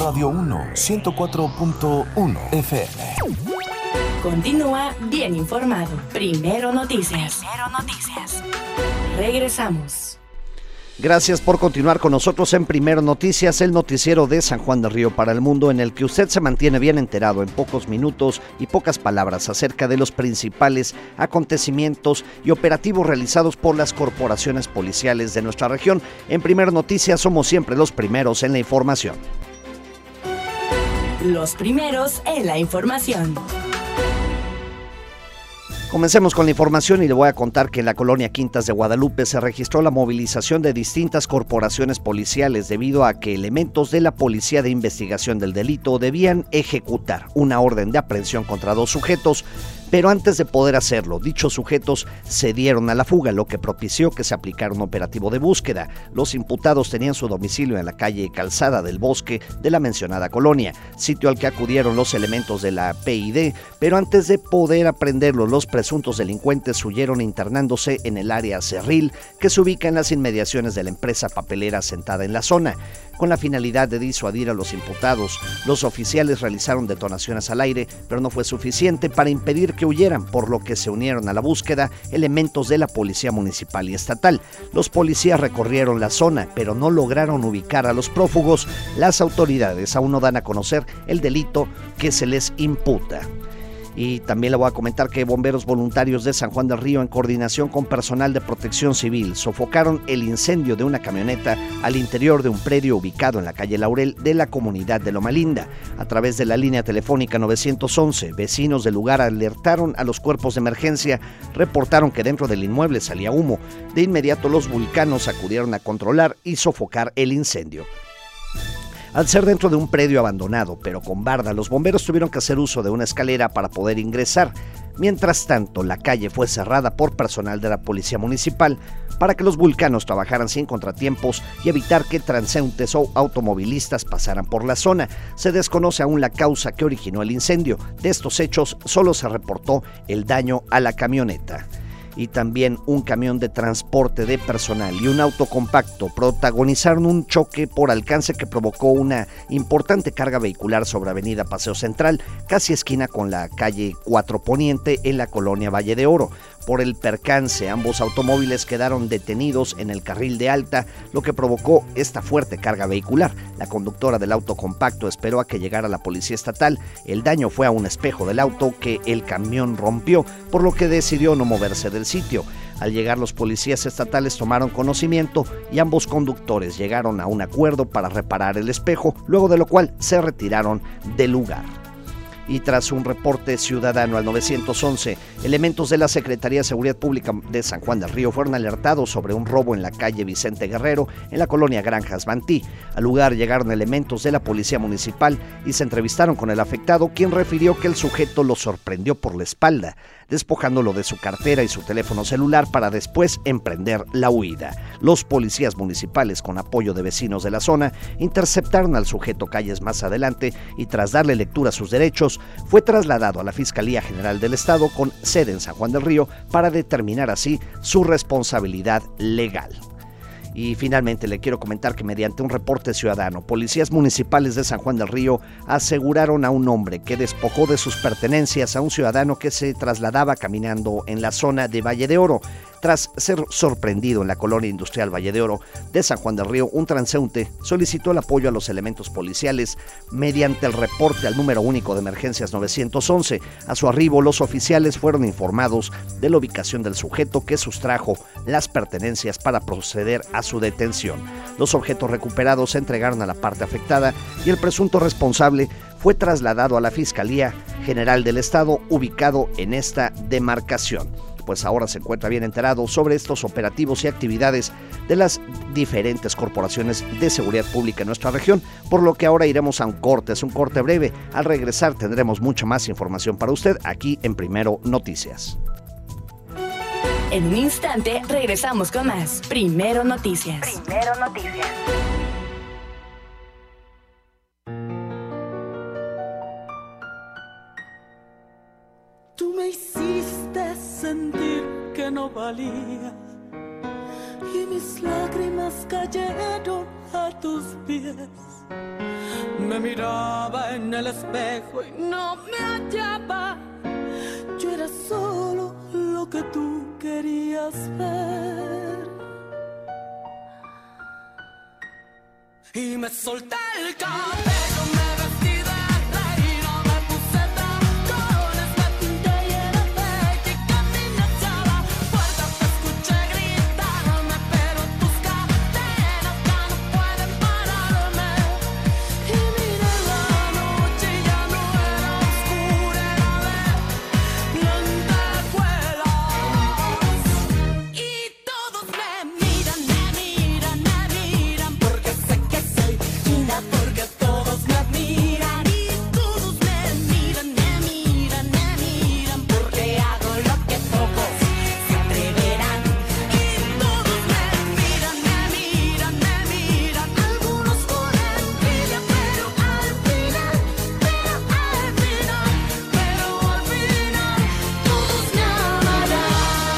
C: Radio uno, ciento cuatro punto uno F M.
A: Continúa bien informado. Primero Noticias. Primero Noticias. Regresamos.
B: Gracias por continuar con nosotros en Primero Noticias, el noticiero de San Juan del Río para el mundo, en el que usted se mantiene bien enterado en pocos minutos y pocas palabras acerca de los principales acontecimientos y operativos realizados por las corporaciones policiales de nuestra región. En Primero Noticias somos siempre los primeros en la información.
A: Los primeros en la información.
B: Comencemos con la información y le voy a contar que en la colonia Quintas de Guadalupe se registró la movilización de distintas corporaciones policiales debido a que elementos de la Policía de Investigación del Delito debían ejecutar una orden de aprehensión contra dos sujetos, pero antes de poder hacerlo, dichos sujetos se dieron a la fuga, lo que propició que se aplicara un operativo de búsqueda. Los imputados tenían su domicilio en la calle Calzada del Bosque de la mencionada colonia, sitio al que acudieron los elementos de la P I D, pero antes de poder aprenderlos, los presuntos delincuentes huyeron internándose en el área Cerril, que se ubica en las inmediaciones de la empresa papelera sentada en la zona. Con la finalidad de disuadir a los imputados, los oficiales realizaron detonaciones al aire, pero no fue suficiente para impedir que huyeran, por lo que se unieron a la búsqueda elementos de la Policía Municipal y Estatal. Los policías recorrieron la zona, pero no lograron ubicar a los prófugos. Las autoridades aún no dan a conocer el delito que se les imputa. Y también le voy a comentar que bomberos voluntarios de San Juan del Río, en coordinación con personal de protección civil, sofocaron el incendio de una camioneta al interior de un predio ubicado en la calle Laurel de la comunidad de Loma Linda. A través de la línea telefónica nueve once, vecinos del lugar alertaron a los cuerpos de emergencia, reportaron que dentro del inmueble salía humo. De inmediato los vulcanos acudieron a controlar y sofocar el incendio. Al ser dentro de un predio abandonado, pero con barda, los bomberos tuvieron que hacer uso de una escalera para poder ingresar. Mientras tanto, la calle fue cerrada por personal de la Policía Municipal para que los vulcanos trabajaran sin contratiempos y evitar que transeúntes o automovilistas pasaran por la zona. Se desconoce aún la causa que originó el incendio. De estos hechos, solo se reportó el daño a la camioneta. Y también un camión de transporte de personal y un auto compacto protagonizaron un choque por alcance que provocó una importante carga vehicular sobre Avenida Paseo Central, casi esquina con la calle cuatro Poniente en la colonia Valle de Oro. Por el percance, ambos automóviles quedaron detenidos en el carril de alta, lo que provocó esta fuerte carga vehicular. La conductora del auto compacto esperó a que llegara la policía estatal. El daño fue a un espejo del auto que el camión rompió, por lo que decidió no moverse del sitio. Al llegar, los policías estatales tomaron conocimiento y ambos conductores llegaron a un acuerdo para reparar el espejo, luego de lo cual se retiraron del lugar. Y tras un reporte ciudadano al nueve once, elementos de la Secretaría de Seguridad Pública de San Juan del Río fueron alertados sobre un robo en la calle Vicente Guerrero, en la colonia Granjas Mantí. Al lugar llegaron elementos de la Policía Municipal y se entrevistaron con el afectado, quien refirió que el sujeto lo sorprendió por la espalda, despojándolo de su cartera y su teléfono celular para después emprender la huida. Los policías municipales, con apoyo de vecinos de la zona, interceptaron al sujeto calles más adelante y tras darle lectura a sus derechos, fue trasladado a la Fiscalía General del Estado con sede en San Juan del Río para determinar así su responsabilidad legal. Y finalmente le quiero comentar que mediante un reporte ciudadano, policías municipales de San Juan del Río aseguraron a un hombre que despojó de sus pertenencias a un ciudadano que se trasladaba caminando en la zona de Valle de Oro. Tras ser sorprendido en la colonia industrial Valle de Oro de San Juan del Río, un transeúnte solicitó el apoyo a los elementos policiales mediante el reporte al número único de emergencias nueve once. A su arribo, los oficiales fueron informados de la ubicación del sujeto, que sustrajo las pertenencias para proceder a su detención. Los objetos recuperados se entregaron a la parte afectada y el presunto responsable fue trasladado a la Fiscalía General del Estado, ubicado en esta demarcación. Pues ahora se encuentra bien enterado sobre estos operativos y actividades de las diferentes corporaciones de seguridad pública en nuestra región, por lo que ahora iremos a un corte, es un corte breve. Al regresar tendremos mucha más información para usted aquí en Primero Noticias.
A: En un instante regresamos con más Primero Noticias. Primero Noticias.
J: Tú me hiciste sentir que no valía y mis lágrimas cayeron a tus pies. me miraba en el espejo y no me hallaba. Yo era solo lo que tú querías ver. Y me solté el cabello, me vestí de reina, me puse tacones, me pinté y era bella y caminé hacia la puerta. Te escuché gritarme, pero tus cadenas ya no pueden pararme. Y miré la noche y ya no era oscura, era de lentejuelas. Y todos me miran, me miran, me miran, porque sé que soy linda, porque todos me admiran. Y todos me miran, me miran, me miran, porque hago lo que pocos se atreverán. Y todos me miran, me miran, me miran, algunos con envidia, pero al final, pero al final, pero al final, todos me amarán.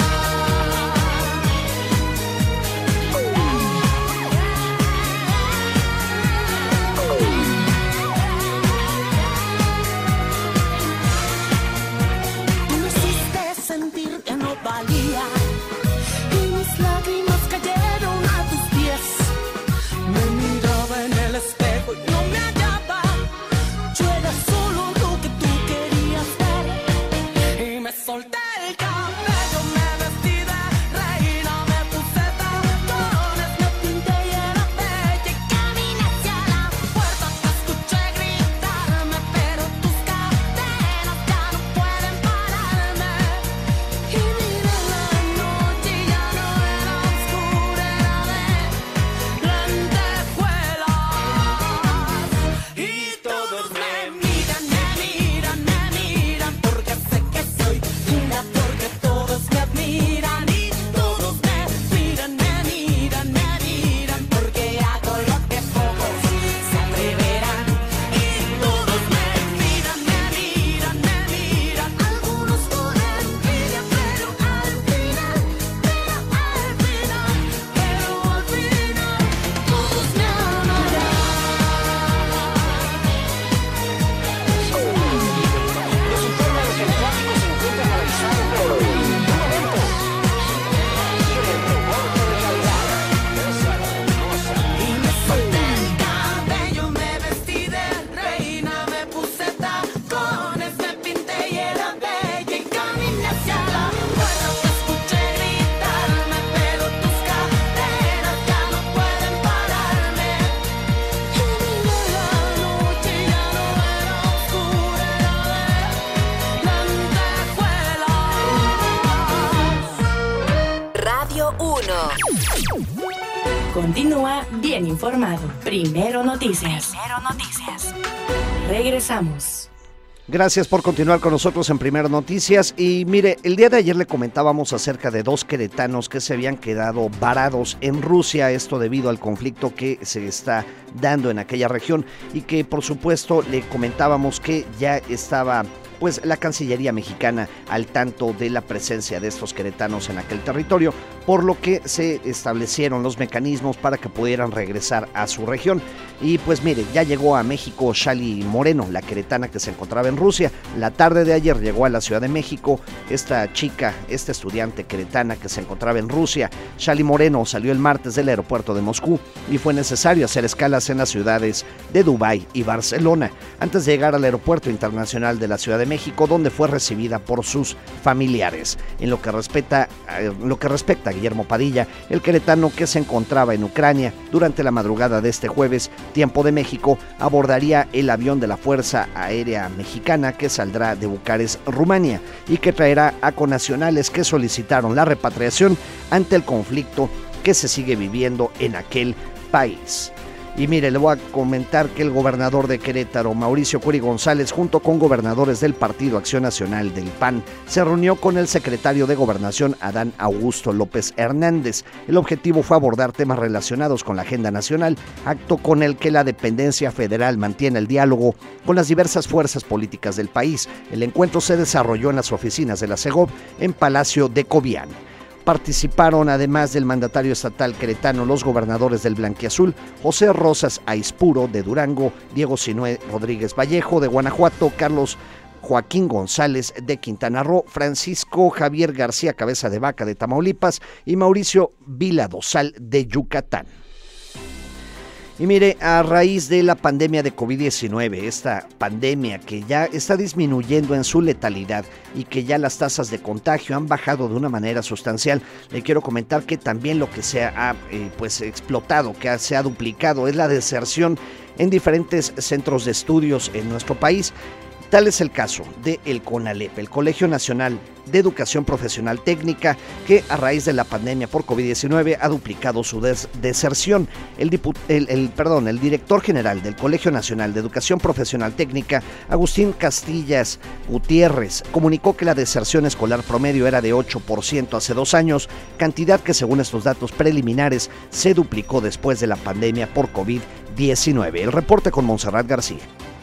J: Tú me hiciste sentir que no valía y mis lágrimas cayeron a tus pies. Me miraba en el espejo y no me hallaba. Yo era solo lo que tú querías ver. Y me solté el cabello, me vestí de reina, me puse tacones, me pinté y era bella y caminé hacia la puerta. Te escuché gritarme, pero tus cadenas ya no pueden pararme. Y miré la noche y ya no era oscura, era de lentejuelas. Y todos me miran, me miran, me miran, porque sé que soy linda, porque todos me admiran. Y todos me miran, me miran, me miran, porque hago lo que pocos se atreverán. Y todos me miran, me miran, me miran, algunos con envidia, pero al final, pero al final, pero al final, todos me amarán. Y me solté el cabello, me vestí de reina, me puse tacones, me pinté y era bella y caminé hacia la puerta. Te escuché gritarme, pero tus cadenas ya no pueden pararme. Y miré la noche y ya no era oscura, era de lentejuelas.
A: Radio uno. Continúa bien informado. Primero Noticias. Primero Noticias. Regresamos.
B: Gracias por continuar con nosotros en Primero Noticias. Y mire, el día de ayer le comentábamos acerca de dos queretanos que se habían quedado varados en Rusia, esto debido al conflicto que se está dando en aquella región, y que por supuesto le comentábamos que ya estaba pues la Cancillería mexicana al tanto de la presencia de estos queretanos en aquel territorio, por lo que se establecieron los mecanismos para que pudieran regresar a su región. Y pues mire, ya llegó a México Shali Moreno, la queretana que se encontraba en Rusia. La tarde de ayer llegó a la Ciudad de México esta chica, esta estudiante queretana que se encontraba en Rusia. Shali Moreno salió el martes del aeropuerto de Moscú y fue necesario hacer escalas en las ciudades de Dubái y Barcelona antes de llegar al aeropuerto internacional de la Ciudad de México, donde fue recibida por sus familiares. En lo que respecta, en lo que respecta a Guillermo Padilla, el queretano que se encontraba en Ucrania, durante la madrugada de este jueves, tiempo de México, abordaría el avión de la Fuerza Aérea Mexicana que saldrá de Bucarest, Rumania, y que traerá a connacionales que solicitaron la repatriación ante el conflicto que se sigue viviendo en aquel país. Y mire, le voy a comentar que el gobernador de Querétaro, Mauricio Curi González, junto con gobernadores del Partido Acción Nacional del P A N, se reunió con el secretario de Gobernación, Adán Augusto López Hernández. El objetivo fue abordar temas relacionados con la agenda nacional, acto con el que la dependencia federal mantiene el diálogo con las diversas fuerzas políticas del país. El encuentro se desarrolló en las oficinas de la Segov en Palacio de Cobián. Participaron, además del mandatario estatal queretano, los gobernadores del Blanquiazul, José Rosas Aispuro de Durango, Diego Sinué Rodríguez Vallejo de Guanajuato, Carlos Joaquín González de Quintana Roo, Francisco Javier García Cabeza de Vaca de Tamaulipas y Mauricio Vila Dosal de Yucatán. Y mire, a raíz de la pandemia de COVID diecinueve, esta pandemia que ya está disminuyendo en su letalidad y que ya las tasas de contagio han bajado de una manera sustancial, le quiero comentar que también lo que se ha eh, pues explotado, que se ha duplicado, es la deserción en diferentes centros de estudios en nuestro país. Tal es el caso del CONALEP, el Colegio Nacional de Educación Profesional Técnica, que a raíz de la pandemia por COVID diecinueve ha duplicado su des deserción. El, el, el, perdón, el director general del Colegio Nacional de Educación Profesional Técnica, Agustín Castillas Gutiérrez, comunicó que la deserción escolar promedio era de ocho por ciento hace dos años, cantidad que según estos datos preliminares se duplicó después de la pandemia por COVID diecinueve. El reporte con Montserrat García.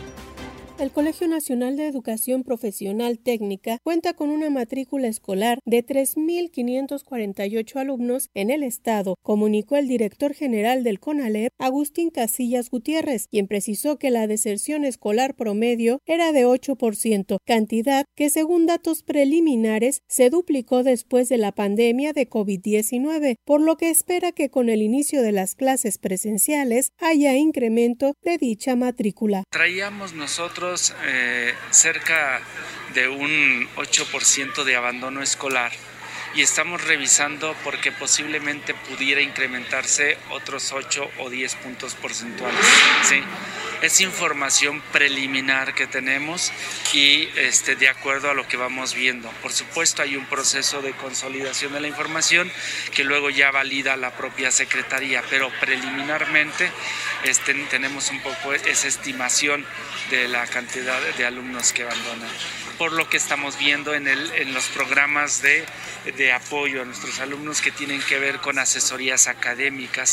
D: El Colegio Nacional de Educación Profesional Técnica cuenta con una matrícula escolar de tres mil quinientos cuarenta y ocho alumnos en el estado, comunicó el director general del CONALEP, Agustín Casillas Gutiérrez, quien precisó que la deserción escolar promedio era de ocho por ciento, cantidad que según datos preliminares se duplicó después de la pandemia de COVID diecinueve, por lo que espera que con el inicio de las clases presenciales haya incremento de dicha matrícula.
K: Traíamos nosotros Eh, cerca de un ocho por ciento de abandono escolar y estamos revisando porque posiblemente pudiera incrementarse otros ocho o diez puntos porcentuales. ¿Sí? Es información preliminar que tenemos y este, de acuerdo a lo que vamos viendo. Por supuesto hay un proceso de consolidación de la información que luego ya valida la propia Secretaría, pero preliminarmente este, tenemos un poco esa estimación de la cantidad de alumnos que abandonan. Por lo que estamos viendo en, el, en los programas de, de apoyo a nuestros alumnos que tienen que ver con asesorías académicas.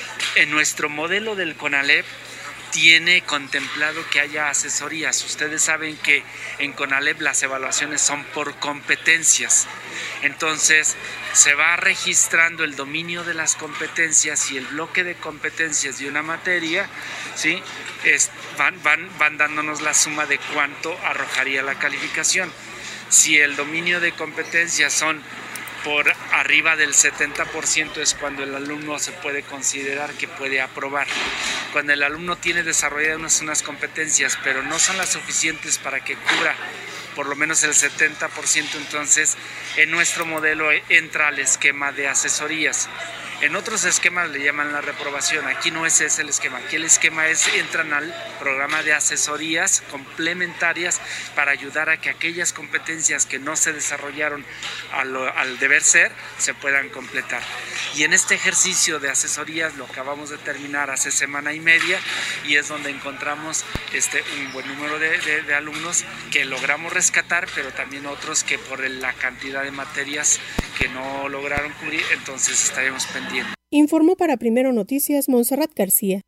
K: En nuestro modelo del CONALEP tiene contemplado que haya asesorías. Ustedes saben que en CONALEP las evaluaciones son por competencias. Entonces se va registrando el dominio de las competencias y el bloque de competencias de una materia, ¿sí? Es, van, van, van dándonos la suma de cuánto arrojaría la calificación. Si el dominio de competencias son por arriba del setenta por ciento es cuando el alumno se puede considerar que puede aprobar. Cuando el alumno tiene desarrolladas unas, unas competencias, pero no son las suficientes para que cubra por lo menos el setenta por ciento, entonces en nuestro modelo entra al esquema de asesorías. En otros esquemas le llaman la reprobación, aquí no es ese el esquema, aquí el esquema es entran al programa de asesorías complementarias para ayudar a que aquellas competencias que no se desarrollaron al, al deber ser se puedan completar. Y en este ejercicio de asesorías lo acabamos de terminar hace semana y media y es donde encontramos este, un buen número de, de, de alumnos que logramos rescatar, pero también otros que por la cantidad de materias que no lograron cubrir, entonces estaremos pendientes.
D: Informó para Primero Noticias Montserrat García.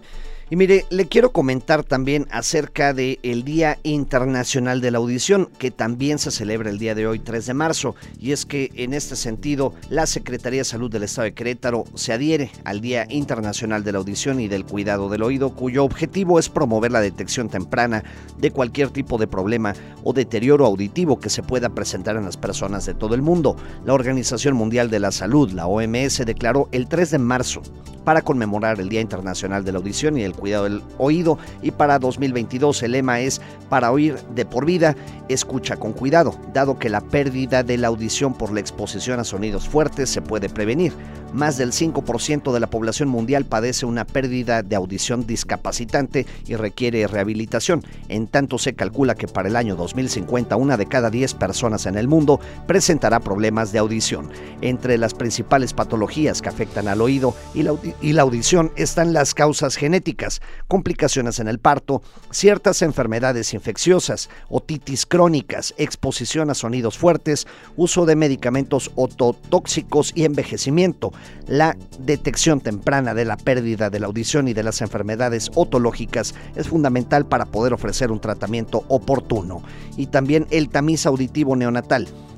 B: Y mire, le quiero comentar también acerca del Día Internacional de la Audición, que también se celebra el día de hoy, tres de marzo, y es que en este sentido la Secretaría de Salud del Estado de Querétaro se adhiere al Día Internacional de la Audición y del Cuidado del Oído, cuyo objetivo es promover la detección temprana de cualquier tipo de problema o deterioro auditivo que se pueda presentar en las personas de todo el mundo. La Organización Mundial de la Salud, la O M S, declaró el tres de marzo para conmemorar el Día Internacional de la Audición y el Cuidado del Oído, y para dos mil veintidós el lema es para oír de por vida, escucha con cuidado, dado que la pérdida de la audición por la exposición a sonidos fuertes se puede prevenir. Más del cinco por ciento de la población mundial padece una pérdida de audición discapacitante y requiere rehabilitación. En tanto, se calcula que para el año dos mil cincuenta una de cada diez personas en el mundo presentará problemas de audición. Entre las principales patologías que afectan al oído y la, audi- y la audición están las causas genéticas, complicaciones en el parto, ciertas enfermedades infecciosas, otitis crónicas, exposición a sonidos fuertes, uso de medicamentos ototóxicos y envejecimiento. La detección temprana de la pérdida de la audición y de las enfermedades otológicas es fundamental para poder ofrecer un tratamiento oportuno. Y también el tamiz auditivo neonatal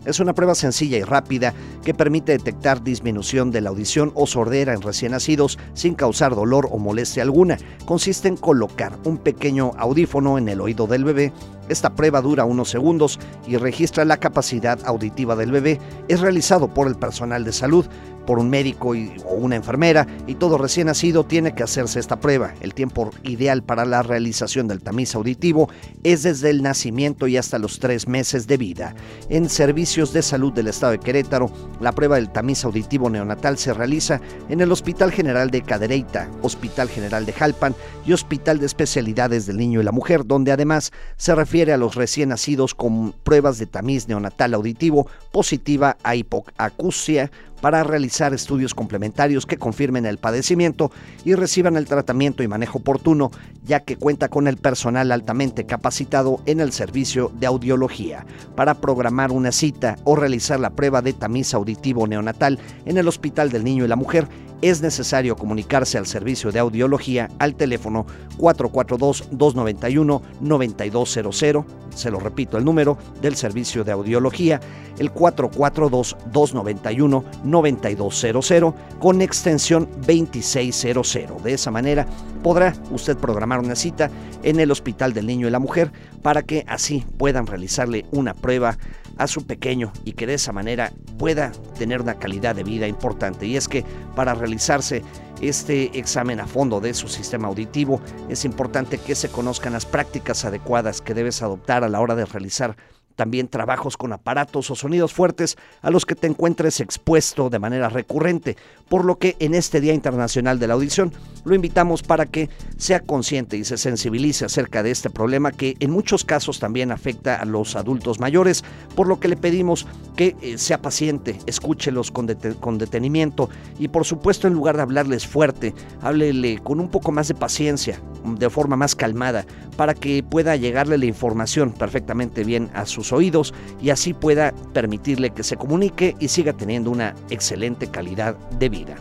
B: Es una prueba sencilla y rápida que permite detectar disminución de la audición o sordera en recién nacidos sin causar dolor o molestia alguna. Consiste en colocar un pequeño audífono en el oído del bebé. Esta prueba dura unos segundos y registra la capacidad auditiva del bebé. Es realizado por el personal de salud, por un médico y, o una enfermera, y todo recién nacido tiene que hacerse esta prueba. El tiempo ideal para la realización del tamiz auditivo es desde el nacimiento y hasta los tres meses de vida. En servicios de salud del estado de Querétaro, la prueba del tamiz auditivo neonatal se realiza en el Hospital General de Cadereyta, Hospital General de Jalpan y Hospital de Especialidades del Niño y la Mujer, donde además se refiere a los recién nacidos con pruebas de tamiz neonatal auditivo positiva a hipoacusia, para realizar estudios complementarios que confirmen el padecimiento y reciban el tratamiento y manejo oportuno, ya que cuenta con el personal altamente capacitado en el servicio de audiología. Para programar una cita o realizar la prueba de tamiz auditivo neonatal en el Hospital del Niño y la Mujer, es necesario comunicarse al servicio de audiología al teléfono cuatro cuatro dos, dos nueve uno, nueve dos cero cero. Se lo repito, el número del servicio de audiología, el cuatro cuatro dos, dos nueve uno, nueve dos cero cero con extensión veintiséis cero cero. De esa manera podrá usted programar una cita en el Hospital del Niño y la Mujer para que así puedan realizarle una prueba a su pequeño y que de esa manera pueda tener una calidad de vida importante. Y es que para realizarse este examen a fondo de su sistema auditivo es importante que se conozcan las prácticas adecuadas que debes adoptar a la hora de realizar también trabajos con aparatos o sonidos fuertes a los que te encuentres expuesto de manera recurrente, por lo que en este Día Internacional de la Audición lo invitamos para que sea consciente y se sensibilice acerca de este problema que en muchos casos también afecta a los adultos mayores, por lo que le pedimos que eh, sea paciente, escúchelos con, det- con detenimiento y por supuesto en lugar de hablarles fuerte, háblele con un poco más de paciencia, de forma más calmada, para que pueda llegarle la información perfectamente bien a sus oídos y así pueda permitirle que se comunique y siga teniendo una excelente calidad de vida.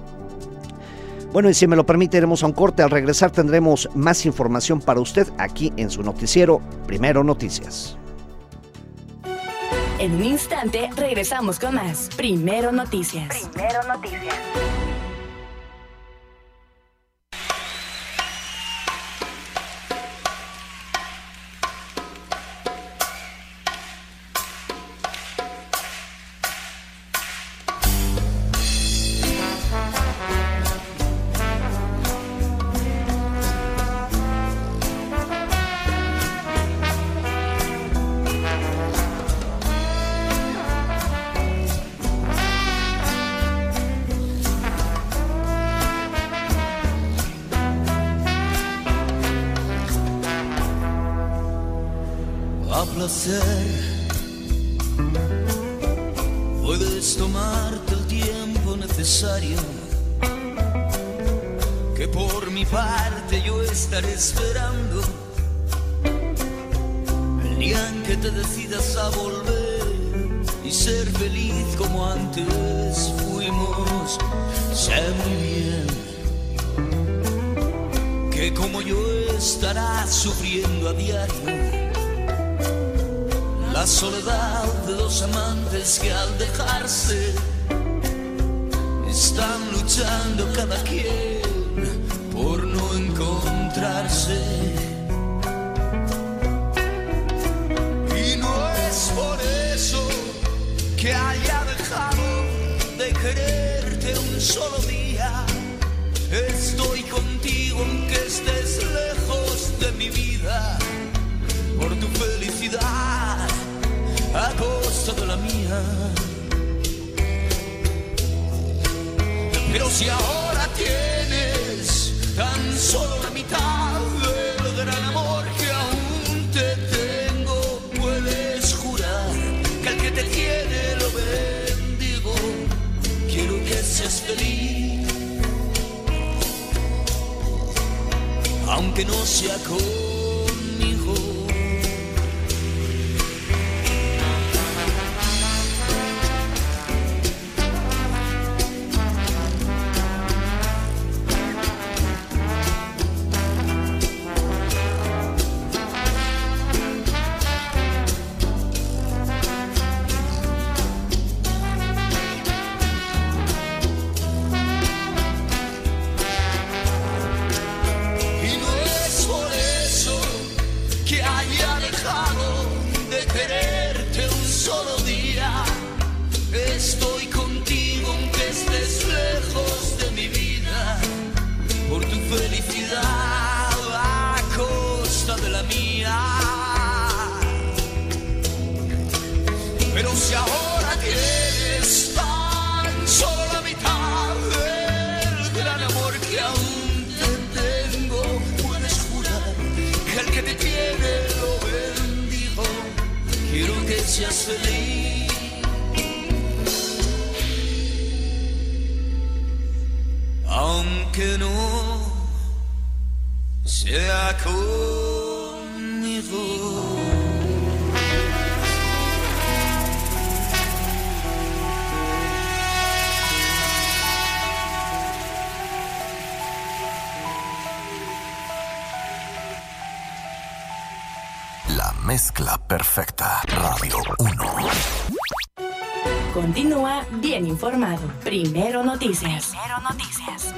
B: Bueno, y si me lo permite, iremos a un corte. Al regresar tendremos más información para usted aquí en su noticiero Primero Noticias.
A: En un instante regresamos con más Primero Noticias. Primero Noticias.
L: Puedes tomarte el tiempo necesario, que por mi parte yo estaré esperando el día en que te decidas a volver y ser feliz como antes fuimos. Sé muy bien que como yo estarás sufriendo a diario la soledad de dos amantes que al dejarse están luchando cada quien por no encontrarse. Y no es por eso que haya dejado de quererte un solo día. Estoy contigo aunque estés lejos de mi vida, por tu felicidad a costa de la mía. Pero si ahora tienes tan solo la mitad del gran amor que aún te tengo, puedes jurar que al que te tiene lo bendigo. Quiero que seas feliz, aunque no sea conmigo. sea conmigo.
C: La mezcla perfecta. Radio uno.
A: Continúa bien informado. Primero Noticias. Primero Noticias.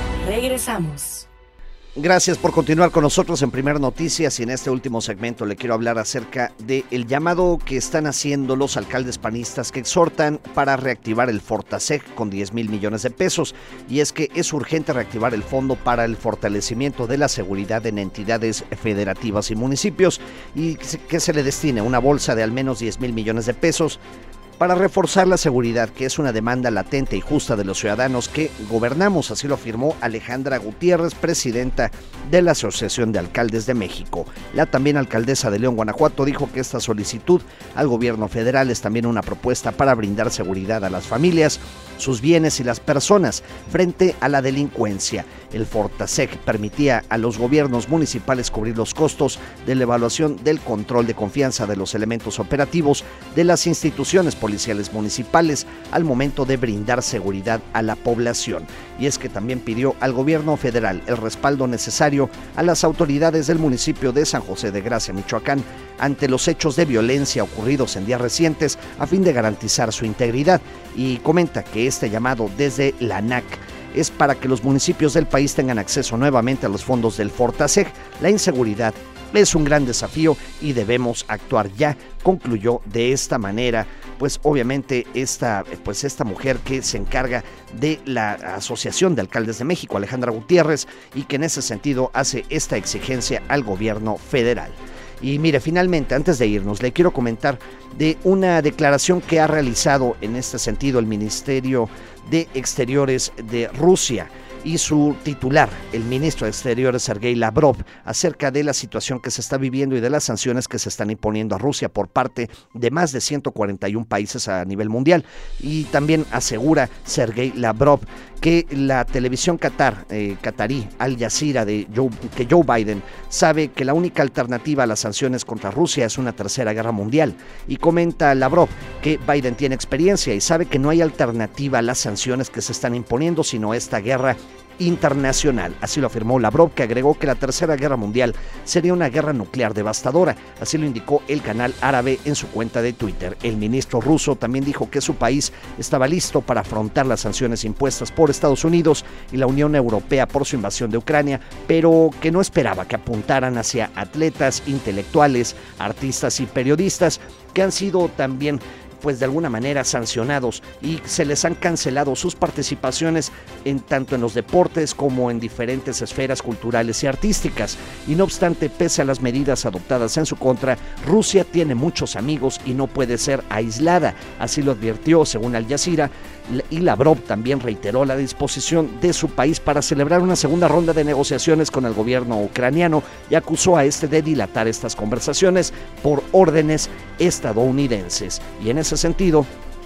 A: Regresamos.
B: Gracias por continuar con nosotros en Primero Noticias, y en este último segmento le quiero hablar acerca del llamado que están haciendo los alcaldes panistas que exhortan para reactivar el Fortaseg con diez mil millones de pesos, y es que es urgente reactivar el fondo para el fortalecimiento de la seguridad en entidades federativas y municipios, y que se le destine una bolsa de al menos diez mil millones de pesos para reforzar la seguridad, que es una demanda latente y justa de los ciudadanos que gobernamos. Así lo afirmó Alejandra Gutiérrez, presidenta de la Asociación de Alcaldes de México. La también alcaldesa de León, Guanajuato, dijo que esta solicitud al gobierno federal es también una propuesta para brindar seguridad a las familias, sus bienes y las personas frente a la delincuencia. El Fortaseg permitía a los gobiernos municipales cubrir los costos de la evaluación del control de confianza de los elementos operativos de las instituciones policiales municipales al momento de brindar seguridad a la población. Y es que también pidió al gobierno federal el respaldo necesario a las autoridades del municipio de San José de Gracia, Michoacán, ante los hechos de violencia ocurridos en días recientes a fin de garantizar su integridad, y comenta que este llamado desde la A N A C es para que los municipios del país tengan acceso nuevamente a los fondos del Fortaseg. La inseguridad es un gran desafío y debemos actuar ya, concluyó de esta manera, pues obviamente esta, pues esta mujer que se encarga de la Asociación de Alcaldes de México, Alejandra Gutiérrez, y que en ese sentido hace esta exigencia al gobierno federal. Y mire, finalmente, antes de irnos, le quiero comentar de una declaración que ha realizado en este sentido el Ministerio de Exteriores de Rusia y su titular, el ministro de Exteriores, Sergei Lavrov, acerca de la situación que se está viviendo y de las sanciones que se están imponiendo a Rusia por parte de más de ciento cuarenta y un países a nivel mundial. Y también asegura Sergei Lavrov que la televisión Qatar, eh, qatarí, Al Jazeera, de Joe, que Joe Biden sabe que la única alternativa a las sanciones contra Rusia es una tercera guerra mundial. Y comenta Lavrov que Biden tiene experiencia y sabe que no hay alternativa a las sanciones que se están imponiendo, sino esta guerra internacional. Así lo afirmó Lavrov, que agregó que la tercera guerra mundial sería una guerra nuclear devastadora. Así lo indicó el canal árabe en su cuenta de Twitter. El ministro ruso también dijo que su país estaba listo para afrontar las sanciones impuestas por Estados Unidos y la Unión Europea por su invasión de Ucrania, pero que no esperaba que apuntaran hacia atletas, intelectuales, artistas y periodistas que han sido también, pues de alguna manera, sancionados y se les han cancelado sus participaciones en tanto en los deportes como en diferentes esferas culturales y artísticas. Y no obstante, pese a las medidas adoptadas en su contra, Rusia tiene muchos amigos y no puede ser aislada. Así lo advirtió, según Al Jazeera, y Lavrov también reiteró la disposición de su país para celebrar una segunda ronda de negociaciones con el gobierno ucraniano y acusó a este de dilatar estas conversaciones por órdenes estadounidenses. Y en ese sentido,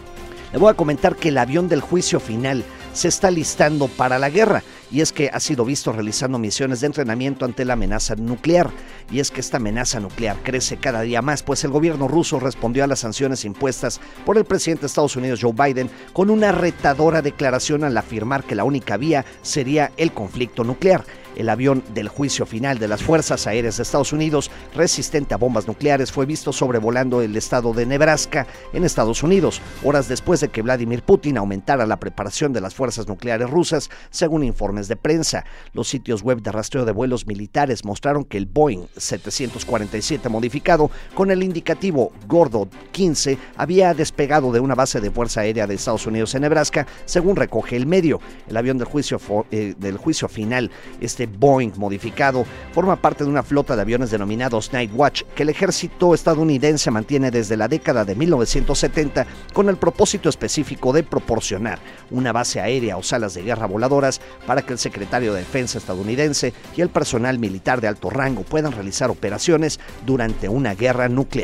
B: le voy a comentar que el avión del juicio final se está listando para la guerra, y es que ha sido visto realizando misiones de entrenamiento ante la amenaza nuclear. Y es que esta amenaza nuclear crece cada día más, pues el gobierno ruso respondió a las sanciones impuestas por el presidente de Estados Unidos, Joe Biden, con una retadora declaración al afirmar que la única vía sería el conflicto nuclear. El avión del juicio final de las Fuerzas Aéreas de Estados Unidos, resistente a bombas nucleares, fue visto sobrevolando el estado de Nebraska, en Estados Unidos, horas después de que Vladimir Putin aumentara la preparación de las fuerzas nucleares rusas, según informes de prensa. Los sitios web de rastreo de vuelos militares mostraron que el Boeing setecientos cuarenta y siete modificado con el indicativo Gordo quince había despegado de una base de Fuerza Aérea de Estados Unidos en Nebraska, según recoge el medio. El avión del juicio, eh, del juicio final, este Boeing modificado, forma parte de una flota de aviones denominados Night Watch que el ejército estadounidense mantiene desde la década de mil novecientos setenta con el propósito específico de proporcionar una base aérea o salas de guerra voladoras para que el secretario de Defensa estadounidense y el personal militar de alto rango puedan realizar operaciones durante una guerra nuclear.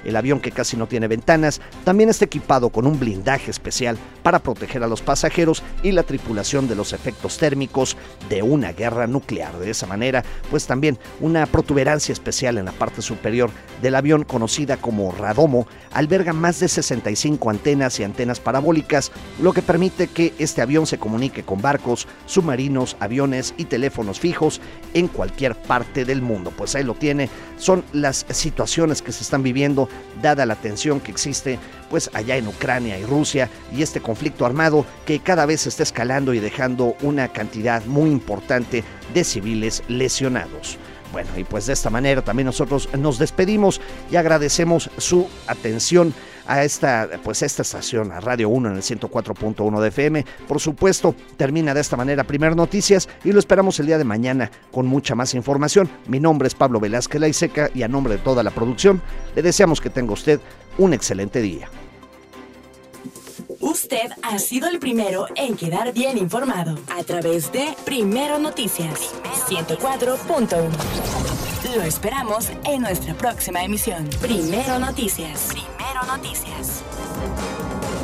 B: El avión, que casi no tiene ventanas, también está equipado con un blindaje especial para proteger a los pasajeros y la tripulación de los efectos térmicos de una guerra nuclear. De esa manera, pues también una protuberancia especial en la parte superior del avión, conocida como radomo, alberga más de sesenta y cinco antenas y antenas parabólicas, lo que permite que este avión se comunique con barcos, submarinos, aviones y teléfonos fijos en cualquier parte del mundo. Pues ahí lo tiene, son las situaciones que se están viviendo dada la tensión que existe pues allá en Ucrania y Rusia, y este conflicto armado que cada vez está escalando y dejando una cantidad muy importante de civiles lesionados. Bueno, y pues de esta manera también nosotros nos despedimos y agradecemos su atención a esta, pues esta estación, a Radio uno en el ciento cuatro punto uno de F M. Por supuesto, termina de esta manera Primer Noticias y lo esperamos el día de mañana con mucha más información. Mi nombre es Pablo Velázquez Laiseca y a nombre de toda la producción le deseamos que tenga usted un excelente día.
A: Usted ha sido el primero en quedar bien informado a través de Primero Noticias ciento cuatro punto uno. Lo esperamos en nuestra próxima emisión. Primero Noticias. Primero Noticias.